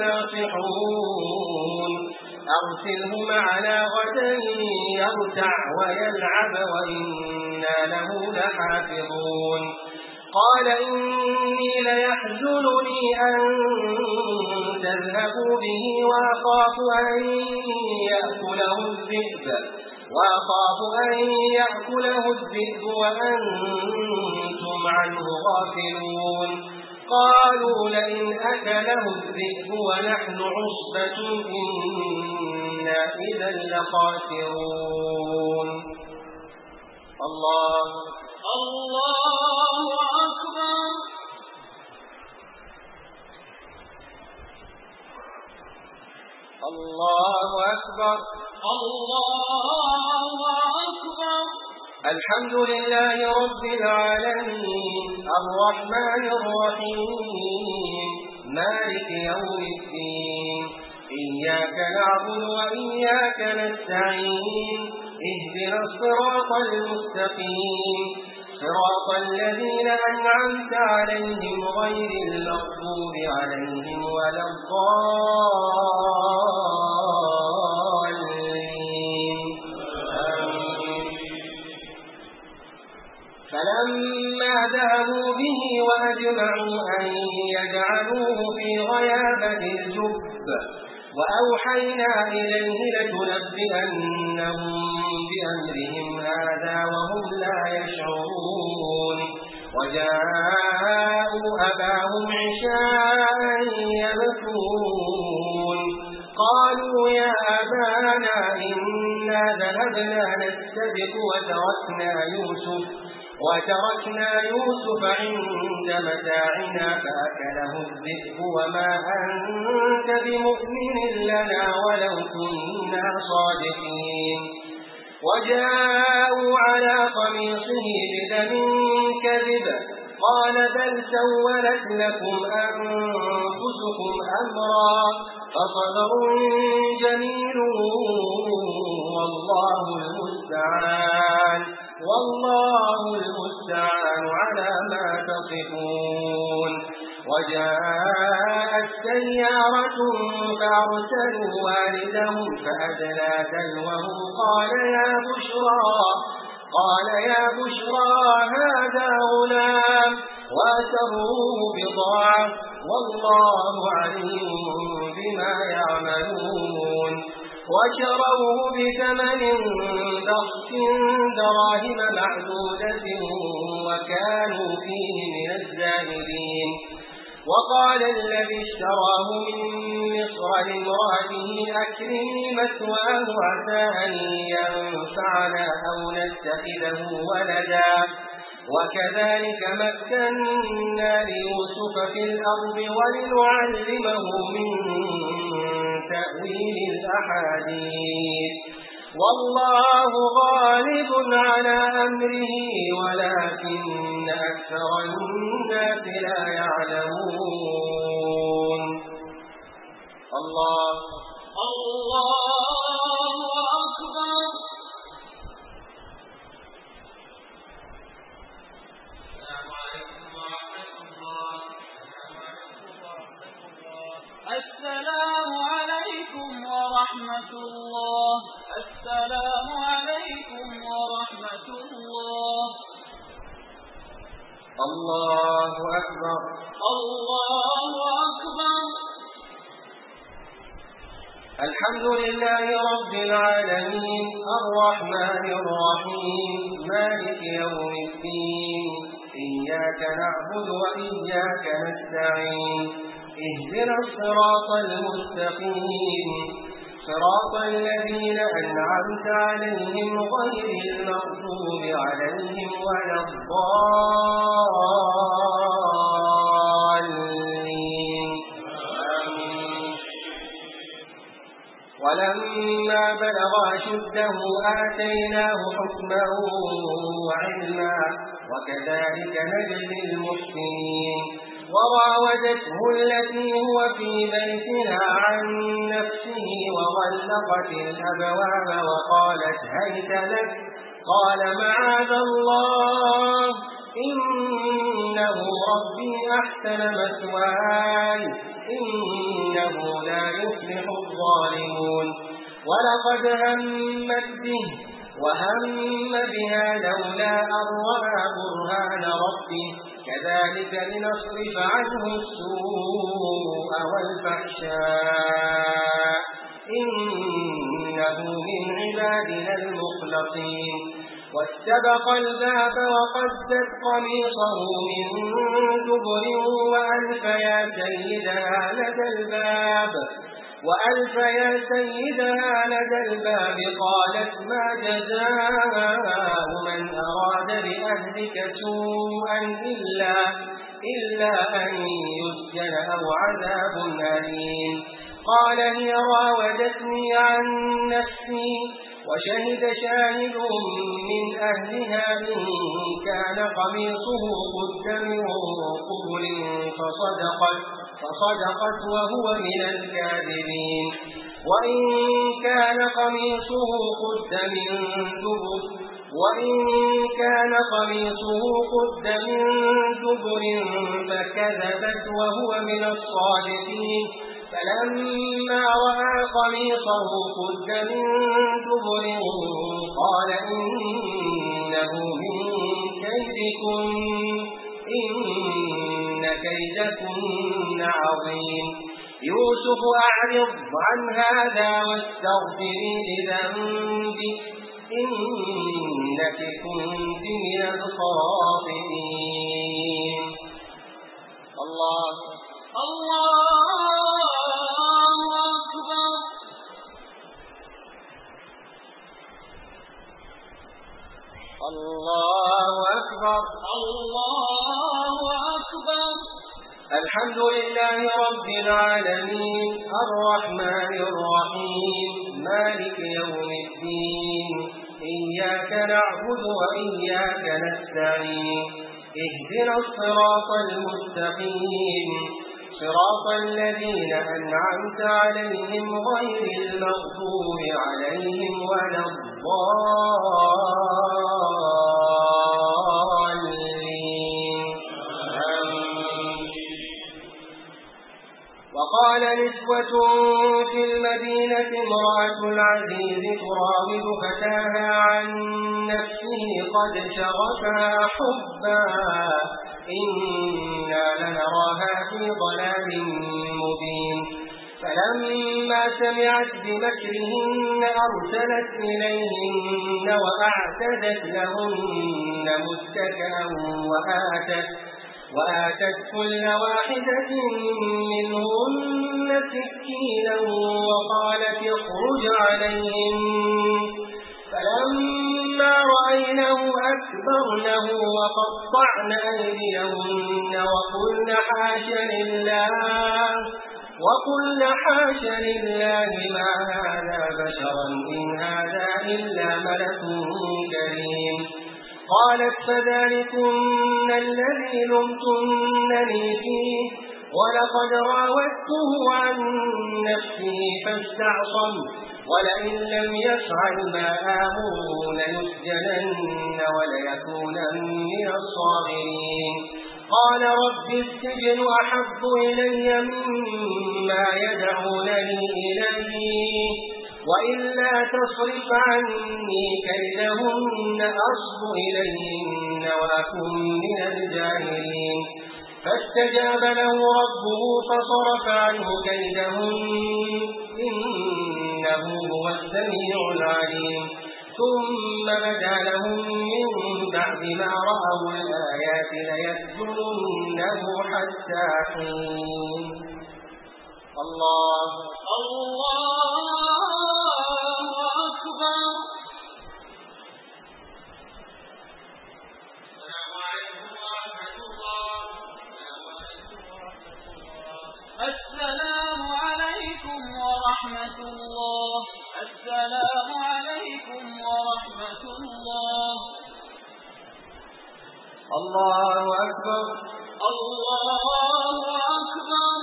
لناصحون أرسله معنا غدا يرتع ويلعب وإنا له لحافظون. قال إني ليحزنني أن تذهبوا به وأخاف أن يأكله الذئب وأخاف أن يأكله الذئب وأنتم عنه غافلون. قالوا لئن أكله الذئب ونحن عصبة إنا إذا لخاسرون. الله الله أكبر. الله أكبر. الله أكبر. الحمد لله رب العالمين الرحمن الرحيم مالك يوم الدين إياك نعبد وإياك نستعين اهدنا الصراط المستقيم صراط الذين أنعمت عليهم غير المغضوب عليهم ولا الضالين. فلما ذهبوا به وأجمعوا أن يجعلوه في غيابة الجب وأوحينا إليه لتنبئنهم بأمرهم هذا وهم لا يشعرون. وجاءوا أباهم عشاء يبكون قالوا يا أبانا إنا ذهبنا نستبق وتركنا يوسف وتركنا يوسف عند متاعنا فأكله الذئب وما أنت بمؤمن لنا ولو كنا صادقين. وجاءوا على قميصه بدم كذب قال بل سولت لكم أنفسكم أمرا فصبر جميل والله المستعان والله المستعان على ما تصفون. وجاءت سيارة فأرسلوا والدهم فأدلى دلوه قال يا بشرى قال يا بشرى هذا غلام وأسروه بضاعة والله عليم بما يعملون. وشروه بثمن بخس دراهم معدودة وكانوا فيه من الزاهدين. وقال الذي اشتراه من مصر لامرأته أكرمي مثواه عسى أن ينفعنا أو نتخذه ولدا وكذلك مكنا ليوسف في الأرض ولنعلمه من تأويل الأحاديث والله غالب على أمره ولكن أكثر الناس لا يعلمون. الله الله أكبر. السلام عليكم ورحمة الله. السلام عليكم ورحمة الله. الله أكبر. الله أكبر. الحمد لله رب العالمين الرحمن الرحيم مالك يوم الدين إياك نعبد وإياك نستعين اهدنا الصراط المستقيم صراط الذين أنعمت عليهم غير المغضوب عليهم ولا الضالين. ولما بلغ أشده آتيناه حكما وعلما وكذلك نجزي المحسنين. وراودته التي هو في بيتها عن نفسه وغلقت الأبواب وقالت هيت لك قال معاذ الله إنه ربي أحسن مثواي إنه لا يفلح الظالمون. ولقد همت به وهم بها لولا أن رأى برهان ربه كذلك لنصرف عنه السوء والفحشاء إنه من عبادنا المخلصين. واستبق الباب وقدت قميصه من دبر وألف يا سيدها لدى الباب وألف يا سيدها لدى الباب قالت ما جزاء من أراد بأهلك سوءا إلا, إلا أن يسجن أو عذاب أليم قال هي راودتني عن نفسي وشهد شاهد من أهلها إن كان قميصه قد من قبل فصدقت, فصدقت وهو من الكاذبين وإن كان قميصه قد من دبر وإن كان قميصه قد من دبر فكذبت وهو من الصادقين فلما رأى قميصه قد من دبر قال إنه من كيدكن إن كيدكن عظيم يوسف أعرض عن هذا واستغفري لذنبك إنك كنت من الخاطئين. الله الله أكبر. الله أكبر. الله أكبر. الحمد لله رب العالمين الرحمن الرحيم مالك يوم الدين إياك نعبد وإياك نستعين اهدنا الصراط المستقيم صراط الذين أنعمت عليهم غير المغضوب عليهم ولا الضالين. وقال نسوة في المدينة امرأة العزيز تراود فتاها عن نفسه قد شغفها حبا إنا لنراها في ضلال مبين فلما سمعت بمكرهن أرسلت إليهن وأعتدت لهن متكئا وآتت وآتت كل واحدة منهن سكينا وقالت اخرج عليهم فلما رأينه أكبرنه وقطعن أيديهن وقلن حاش لله وقلن حاش لله ما هذا بشرا إن هذا إلا ملك كريم قالت فذلكن الذي لمتنني فيه ولقد راودته عن نفسه فاستعصم ولئن لم يفعل ما آمره ليسجنن وليكونن من الصاغرين قال رب السجن أحب إلي مما يدعونني إليه وإلا تصرف عني كيدهن أصب إليهن وأكن من الجاهلين فاستجاب له ربه فصرف عنه كيدهن إنه هو السميع العليم ثم بدا لهم من بعد ما رأوا الآيات ليسجننه حتى حين. الله الله أكبر. السلام عليكم ورحمة الله. السلام عليكم ورحمة الله. الله أكبر. الله أكبر.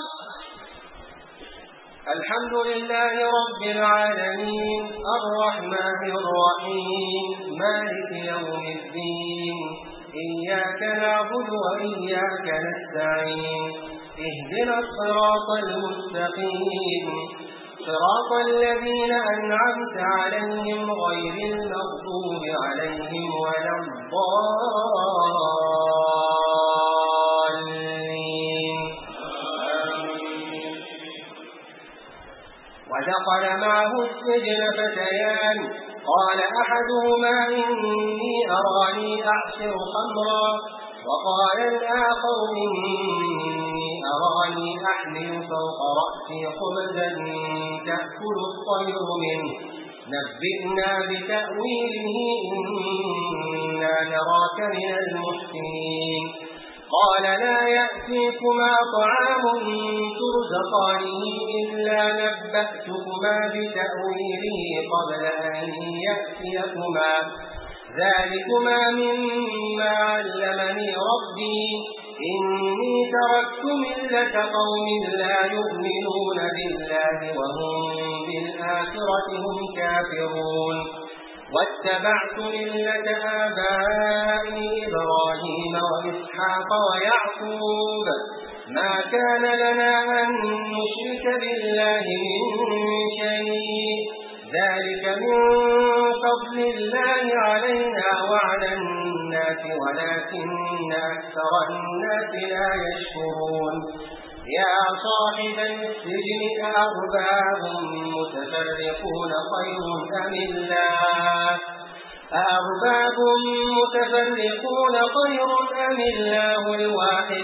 الحمد لله رب العالمين الرحمن الرحيم مالك يوم الدين إياك نعبد وإياك نستعين اهدنا الصراط المستقيم صراط الذين أنعمت عليهم غير المغضوب عليهم ولا الضالين. ودخل معه السجن فتيان قال أحدهما إني أراني أعصر خمرا وقال الآخر إني أراني أحمل فوق رأسي خبزا تأكل الطير منه نبئنا بتأويله إنا نراك من المحسنين قال لا يأتيكما طعام ترزقانه إلا نبأتكما بتأويله قبل أن يأتيكما ذلكما مما علمني ربي إني تركت ملة قوم لا يؤمنون بالله وهم بالآخرة هم كافرون واتبعت ملة آبائي إبراهيم وإسحاق ويعقوب ما كان لنا أن نشرك بالله من شيء ذلك من فضل الله علينا وعلى الناس ولكن أكثر الناس لا يشكرون يا صاحب السجن أأرباب متفرقون خير أم الله أأرباب متفرقون خير أم الله الواحد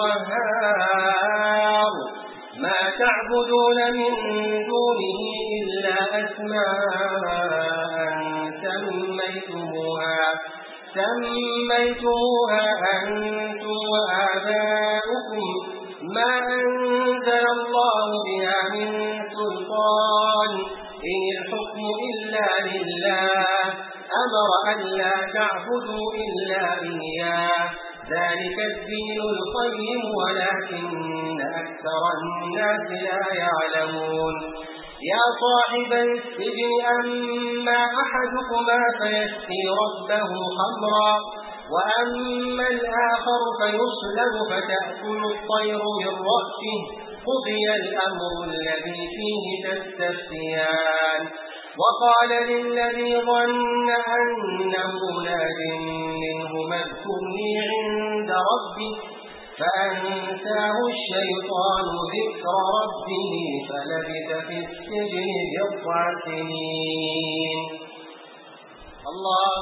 القهار ما تعبدون من دونه إلا أسماء سميتموها سميتموها أنتم وآباؤكم ما أنزل الله بها من سلطان إن الحكم إلا لله أمر أن لا تعبدوا إلا إياه ذلك الدين القيم ولكن أكثر الناس لا يعلمون يا صاحب السجن أما أحدكما فيسقي ربه خمرا وأما الآخر فيصلب فتأكل الطير من رأسه قضي الأمر الذي فيه تستفتيان وقال للذي ظن أنه ناج منه اذكرني عند ربك فأنساه الشيطان ذكر ربه فلبث في السجن بضع سنين الله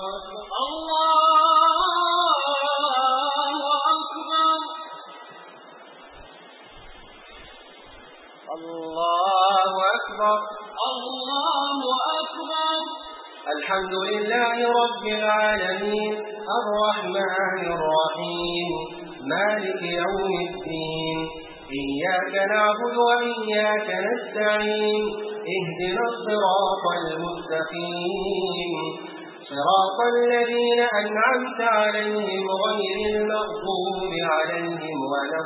الله أكبر الله أكبر الله أكبر الحمد لله رب العالمين الرحمن الرحيم مالك يوم الدين إياك نعبد وإياك نستعين اهدنا الصراط المستقيم صراط الذين أنعمت عليهم غير المغضوب عليهم ولا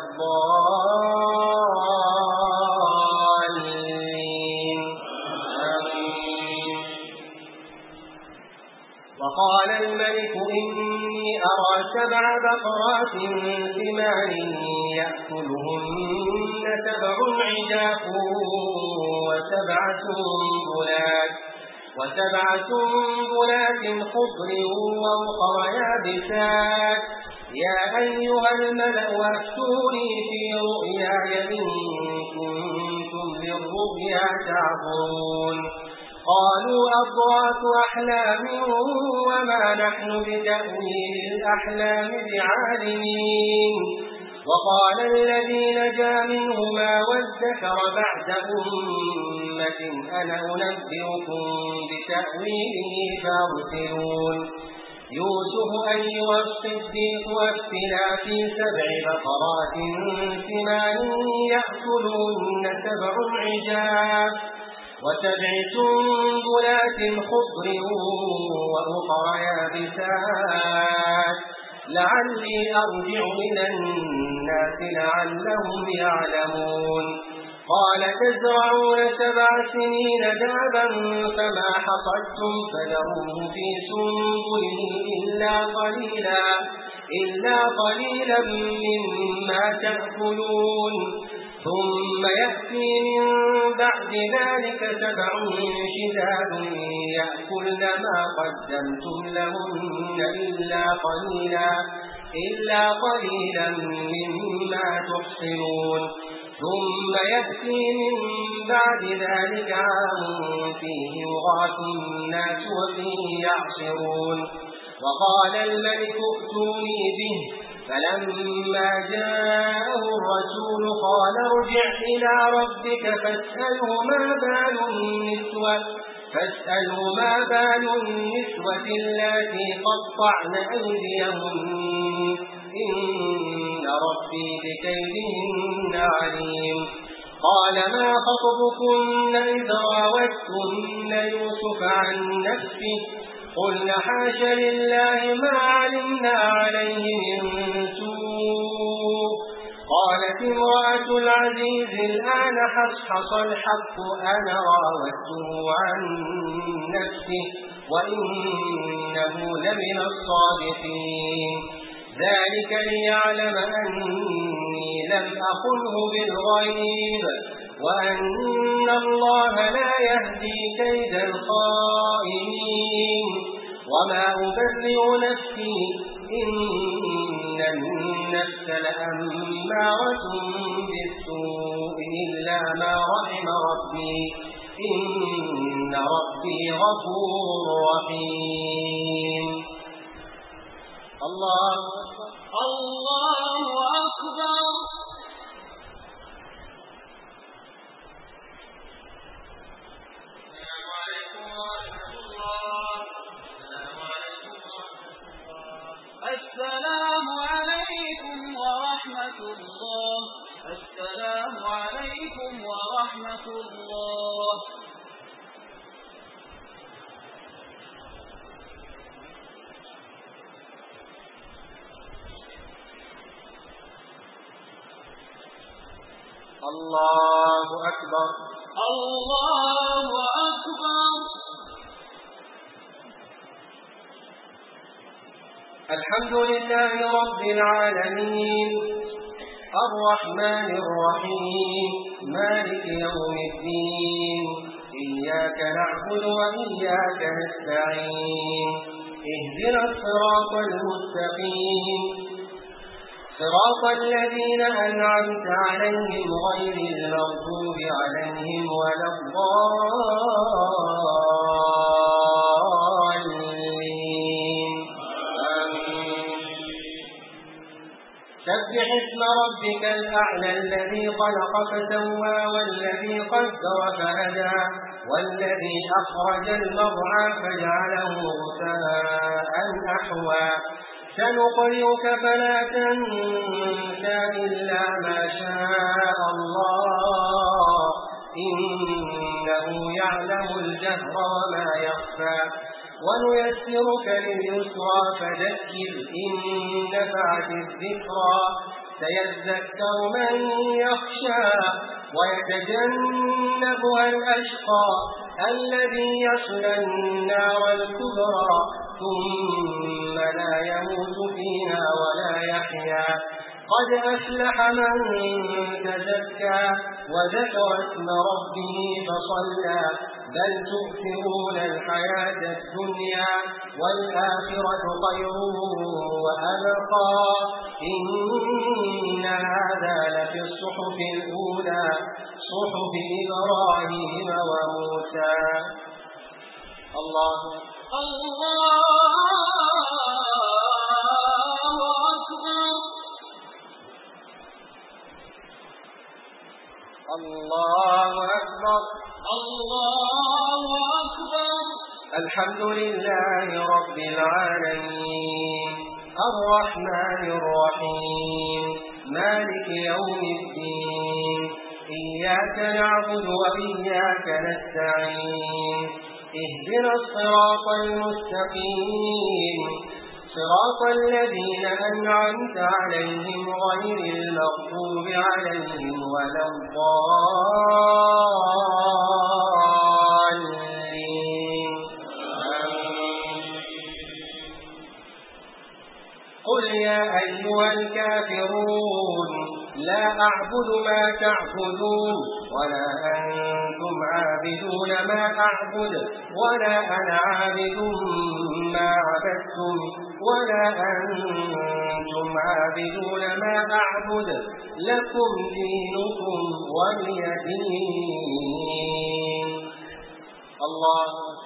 الضالين آمين وقال الملك إني أرى سبع بقرات ثمان يأكلهن سبع عجاف وسبع سنبلات وسبع سنبلات خضر وأخر يابسات يا أيها الملأ أفتوني في رؤياي إن كنتم للرؤيا تعبرون قالوا أضغاث أحلام وما نحن بتأويل الأحلام بعالمين وقال الذي نجا منهما وادكر بعد أمة أنا أنبئكم بتأويله فارسلون يوسف أيها الصديق وافتنا في سبع بقرات ثمان يأكلهن سبع عجاف وسبع سنبلات خضر وأخر يابسات لعلي أرجع إلى الناس لعلهم يعلمون قال تزرعون سبع سنين دابا فما حصدتم فذروه في سنبله إلا قليلا إلا قليلا مما تأكلون ثم يأتي من بعد ذلك سبع شداد يأكلن ما قدمتم لهن إلا قليلا إلا قليلا مما تحصنون ثم يأتي من بعد ذلك عام فيه يغاث الناس وفيه يعصرون وقال الملك ائتوني به فلما جاءه الرسول قال ارجع إلى ربك فاسأله ما بال النسوة فاسأله ما بال النسوة التي قطعن أيديهن إن ربي بكيدهن عليم قال ما خطبكن إذ راوتن يوسف عن نفسه قلنا حاش لله ما علمنا عليه من سوء قالت امرأة العزيز الآن حصحص الحق أنا راودته عن نفسه وإنه لمن الصادقين ذلك ليعلم أني لم أخنه بالغيب وأن الله لا يهدي كيد الخائنين وما أبرئ نفسي إن النفس لأمارة بالسوء إلا ما رحم ربي إن ربي غفور رحيم الله الله أكبر السلام عليكم ورحمة الله السلام عليكم ورحمة الله الله أكبر الله أكبر الحمد لله رب العالمين الرحمن الرحيم مالك يوم الدين إياك نعبد وإياك نستعين اهدنا الصراط المستقيم صراط الذين أنعمت عليهم غير المغضوب عليهم ولا الضالين آمين سبح اسم ربك الأعلى الذي خلق فسوى والذي قدر فهدى والذي أخرج المرعى فجعله غثاء أحوى سنقرئك فلا تنسى إلا ما شاء الله إنه يعلم الجهر وما يخفى ونيسرك لليسرى فذكر إن نفعت الذكرى سيذكر من يخشى ويتجنبها الأشقى الذي يصلى النار الكبرى ثم لا يموت فيها ولا يحيا قد أفلح من تزكى وذكر اسم ربه فصلى بل تؤثرون الحياة الدنيا والآخرة خير وأبقى إن هذا لفي الصحف الأولى صحف إبراهيم وموسى الله الله أكبر الله أكبر الله أكبر الحمد لله رب العالمين الرحمن الرحيم مالك يوم الدين إياك نعبد وإياك نستعين اهدنا الصراط المستقيم صراط الذين أنعمت عليهم غير المغضوب عليهم ولا الضالين قل يا أيها الكافرون لا أعبد ما تعبدون ولا أنتم عابدون ما أعبد ولا أنا عابد ما عبدتم ولا أنتم عابدون ما أعبد لكم دينكم ولي دين الله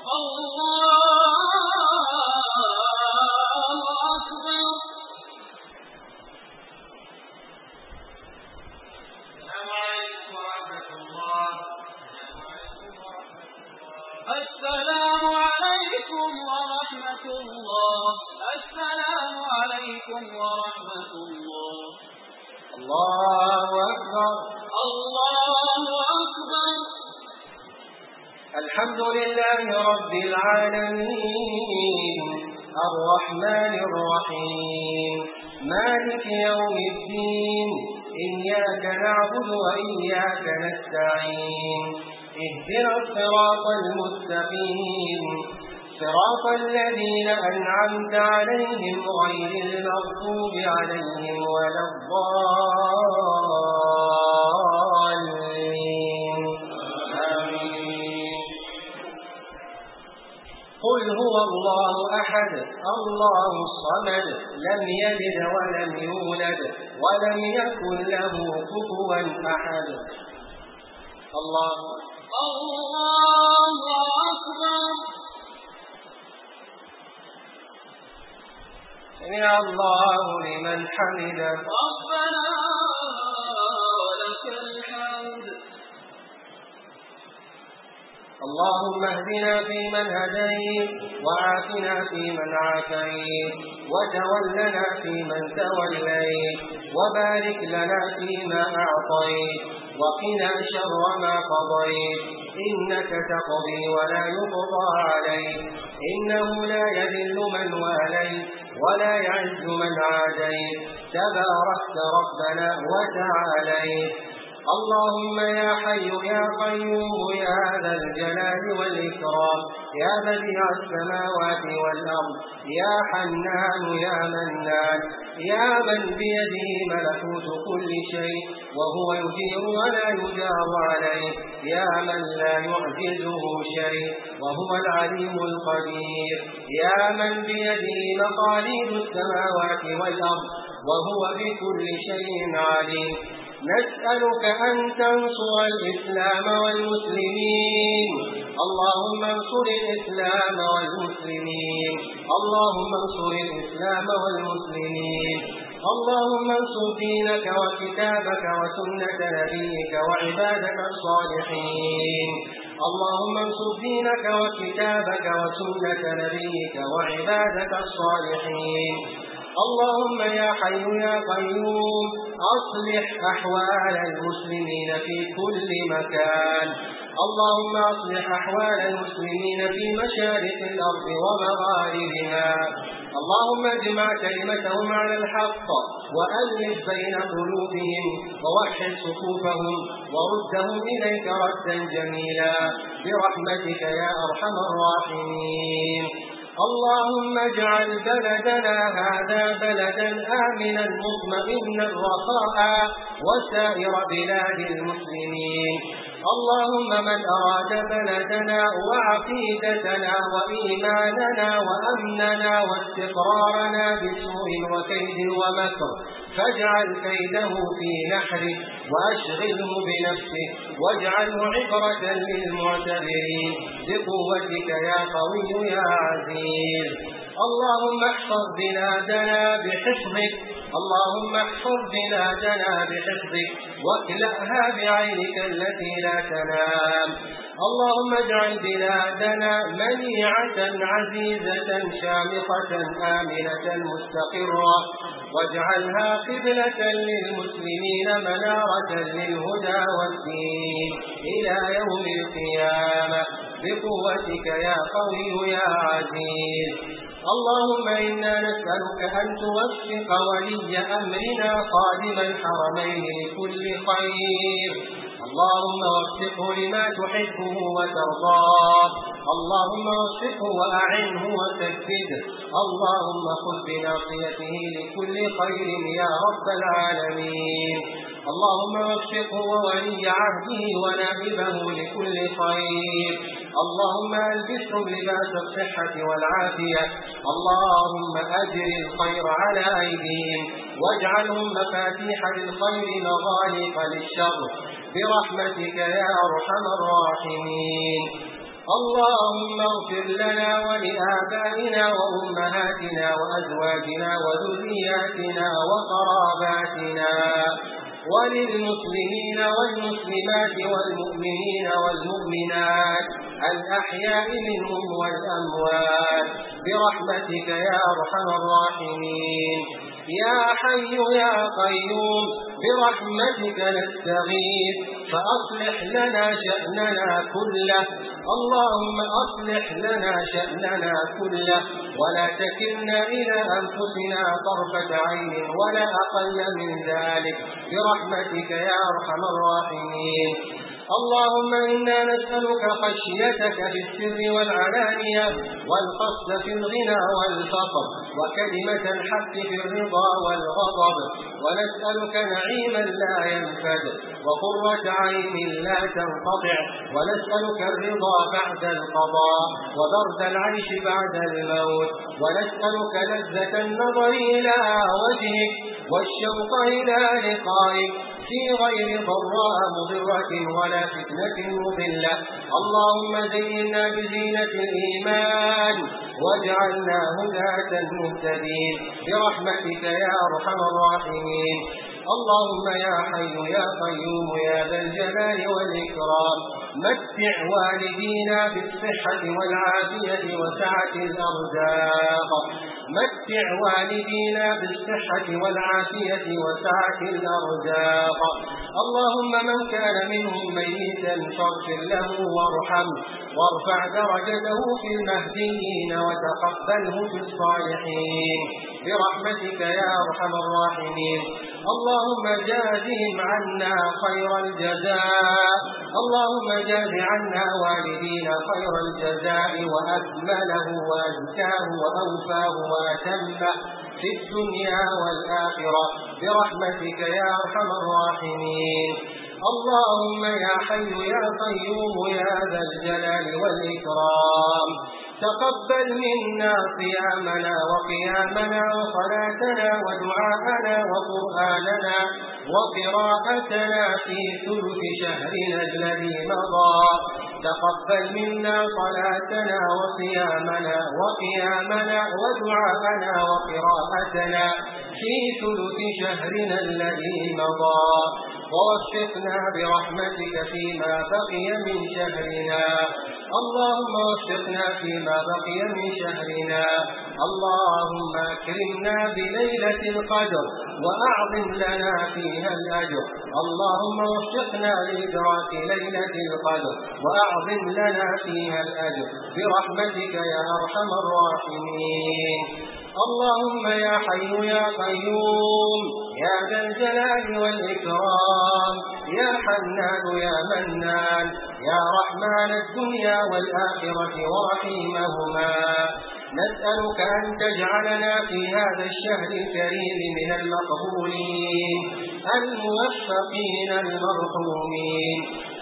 السلام عليكم ورحمة الله. السلام عليكم ورحمة الله. الله أكبر. الله أكبر. الحمد لله رب العالمين الرحمن الرحيم مالك يوم الدين إياك نعبد وإياك نستعين اهدنا الصراط المستقيم صراط الذين أنعمت عليهم غير المغضوب عليهم ولا الضالين آمين. قل هو الله أحد الله الصمد لم يلد ولم يولد ولم يكن له كفوا أحد. الله الله أكبر. سمع الله لمن حمده. ربنا ولك الحمد. اللهم اهدنا فيمن هديت وعافنا فيمن عافيت وتولنا فيمن توليت وبارك لنا فيما أعطيت وقنا شر ما قضيت إنك تقضي ولا يقضى عليك إنه لا يذل من واليت ولا يعز من عاديت تباركت ربنا وتعاليت. اللهم يا حي يا قيوم يا ذا الجلال والإكرام يا بديع السماوات والأرض يا حنان يا منان يا من بيده ملكوت كل شيء وهو يجير ولا يجار عليه يا من لا يعجزه شيء وهو العليم القدير يا من بيده مقاليد السماوات والأرض وهو بكل شيء عليم. نسألك أن تنصر الإسلام والمسلمين. اللهم انصر الإسلام والمسلمين. اللهم انصر الإسلام والمسلمين. اللهم انصر دينك وكتابك وسنة نبيك وعبادك الصالحين. اللهم انصر دينك وكتابك وسنة نبيك وعبادك الصالحين. اللهم يا حي يا قيوم أصلح أحوال المسلمين في كل مكان. اللهم أصلح أحوال المسلمين في مشارق الأرض ومغاربها. اللهم اجمع كلمتهم على الحق وألف بين قلوبهم ووحد صفوفهم وردهم إليك ردا جميلا برحمتك يا أرحم الراحمين. اللهم اجعل بلدنا هذا بلدا آمنا مطمئنا رخاء وسائر بلاد المسلمين. اللهم من أراد بلدنا وعقيدتنا وإيماننا وأمننا واستقرارنا بسوء وكيد ومكر فاجعل كيده في نحره وأشغله بنفسه واجعله عبرة للمعتبرين بقوتك يا قوي يا عزيز. اللهم احفظ بلادنا بحفظك. اللهم احفظ بلادنا بحفظك واكلأها بعينك التي لا تنام. اللهم اجعل بلادنا منيعة عزيزة شامخة آمنة مستقرة واجعلها قبلة للمسلمين منارة للهدى والدين إلى يوم القيامة بقوتك يا قوي يا عزيز. اللهم إنا نسألك أن توفق ولي أمرنا قادم الحرمين لكل خير. اللهم وفقه لما تحبه وترضاه. اللهم وفقه وأعنه وسدده. اللهم خذ بناصيته لكل خير يا رب العالمين. اللهم وفقه وولي عهده ونائبه لكل خير. اللهم ألبسهم لباس الصحة والعافية. اللهم أجر الخير على أيديهم واجعلهم مفاتيح للخير مغالق للشر برحمتك يا أرحم الراحمين. اللهم اغفر لنا ولآبائنا وأمهاتنا وأزواجنا وذرياتنا وقراباتنا وللمسلمين والمسلمات والمؤمنين والمؤمنات الأحياء منهم والأموات برحمتك يا أرحم الراحمين. يا حي يا قيوم برحمتك نستغيث فأصلح لنا شأننا كله. اللهم أصلح لنا شأننا كله ولا تكلنا إلى أنفسنا طرفة عين ولا أقل من ذلك برحمتك يا أرحم الراحمين. اللهم إنا نسألك خشيتك في السر والعلانية والقصد في الغنى والفقر وكلمة الحق في الرضا والغضب، ونسألك نعيما لا ينفد وقرة عين لا تنقطع، ونسألك الرضا بعد القضاء وبرد العيش بعد الموت، ونسألك لذة النظر إلى وجهك والشوق إلى لقائك في غير ضراء مضرة ولا فتنة مضلة. اللهم زينا بزينة الإيمان واجعلنا هداة مهتدين برحمتك يا أرحم الراحمين. اللهم يا حي يا قيوم يا ذا الجلال والإكرام متع والدينا بالصحة والعافية وسعة الأرزاق متع والدينا بالصحة والعافية وسعة الأرزاق. اللهم من كان منهم ميتا فاغفر له وارحمه وارفع درجته في المهديين وتقبله في الصالحين برحمتك يا أرحم الراحمين. اللهم جازهم عنا خير الجزاء. اللهم جاز عنا والدينا خير الجزاء وأكمله وأزكاه وأوفاه وأتمه في الدنيا والآخرة برحمتك يا أرحم الراحمين. اللهم يا حي يا قيوم يا ذا الجلال والإكرام تقبل منا صيامنا وقيامنا وصلاتنا ودعاءنا وقرآننا وقراءتنا في ثلث شهرنا الذي مضى. تقبل منا صلاتنا وصيامنا وقيامنا ودعاءنا وقراءتنا في ثلث شهرنا الذي مضى، ووفقنا برحمتك فيما بقي من شهرنا. اللهم وفقنا فيما بقي من شهرنا. اللهم أكرمنا بليلة القدر وأعظم لنا فيها الأجر. اللهم وفقنا لإدراك ليلة القدر وأعظم لنا فيها الأجر برحمتك يا أرحم الراحمين. اللهم يا حي يا قيوم يا ذا الجلال والإكرام يا حنان يا منان يا رحمن الدنيا والآخرة ورحيمهما، نسألك أن تجعلنا في هذا الشهر الكريم من المقبولين الموفقين المرحومين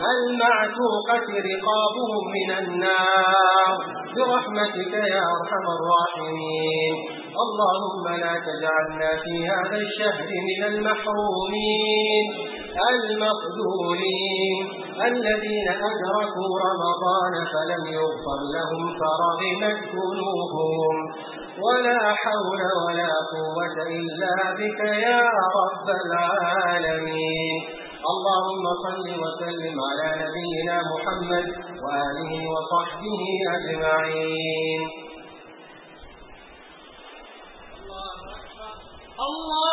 المعتوقة رقابهم من النار برحمتك يا أرحم الراحمين. اللهم لا تجعلنا في هذا الشهر من المحرومين المخذولين الذين أدركوا رمضان فلم يغفر لهم فرغمت قلوبهم، ولا حول ولا قوة إلا بك يا رب العالمين. اللهم صل وسلم على نبينا محمد وآله وصحبه أجمعين. الله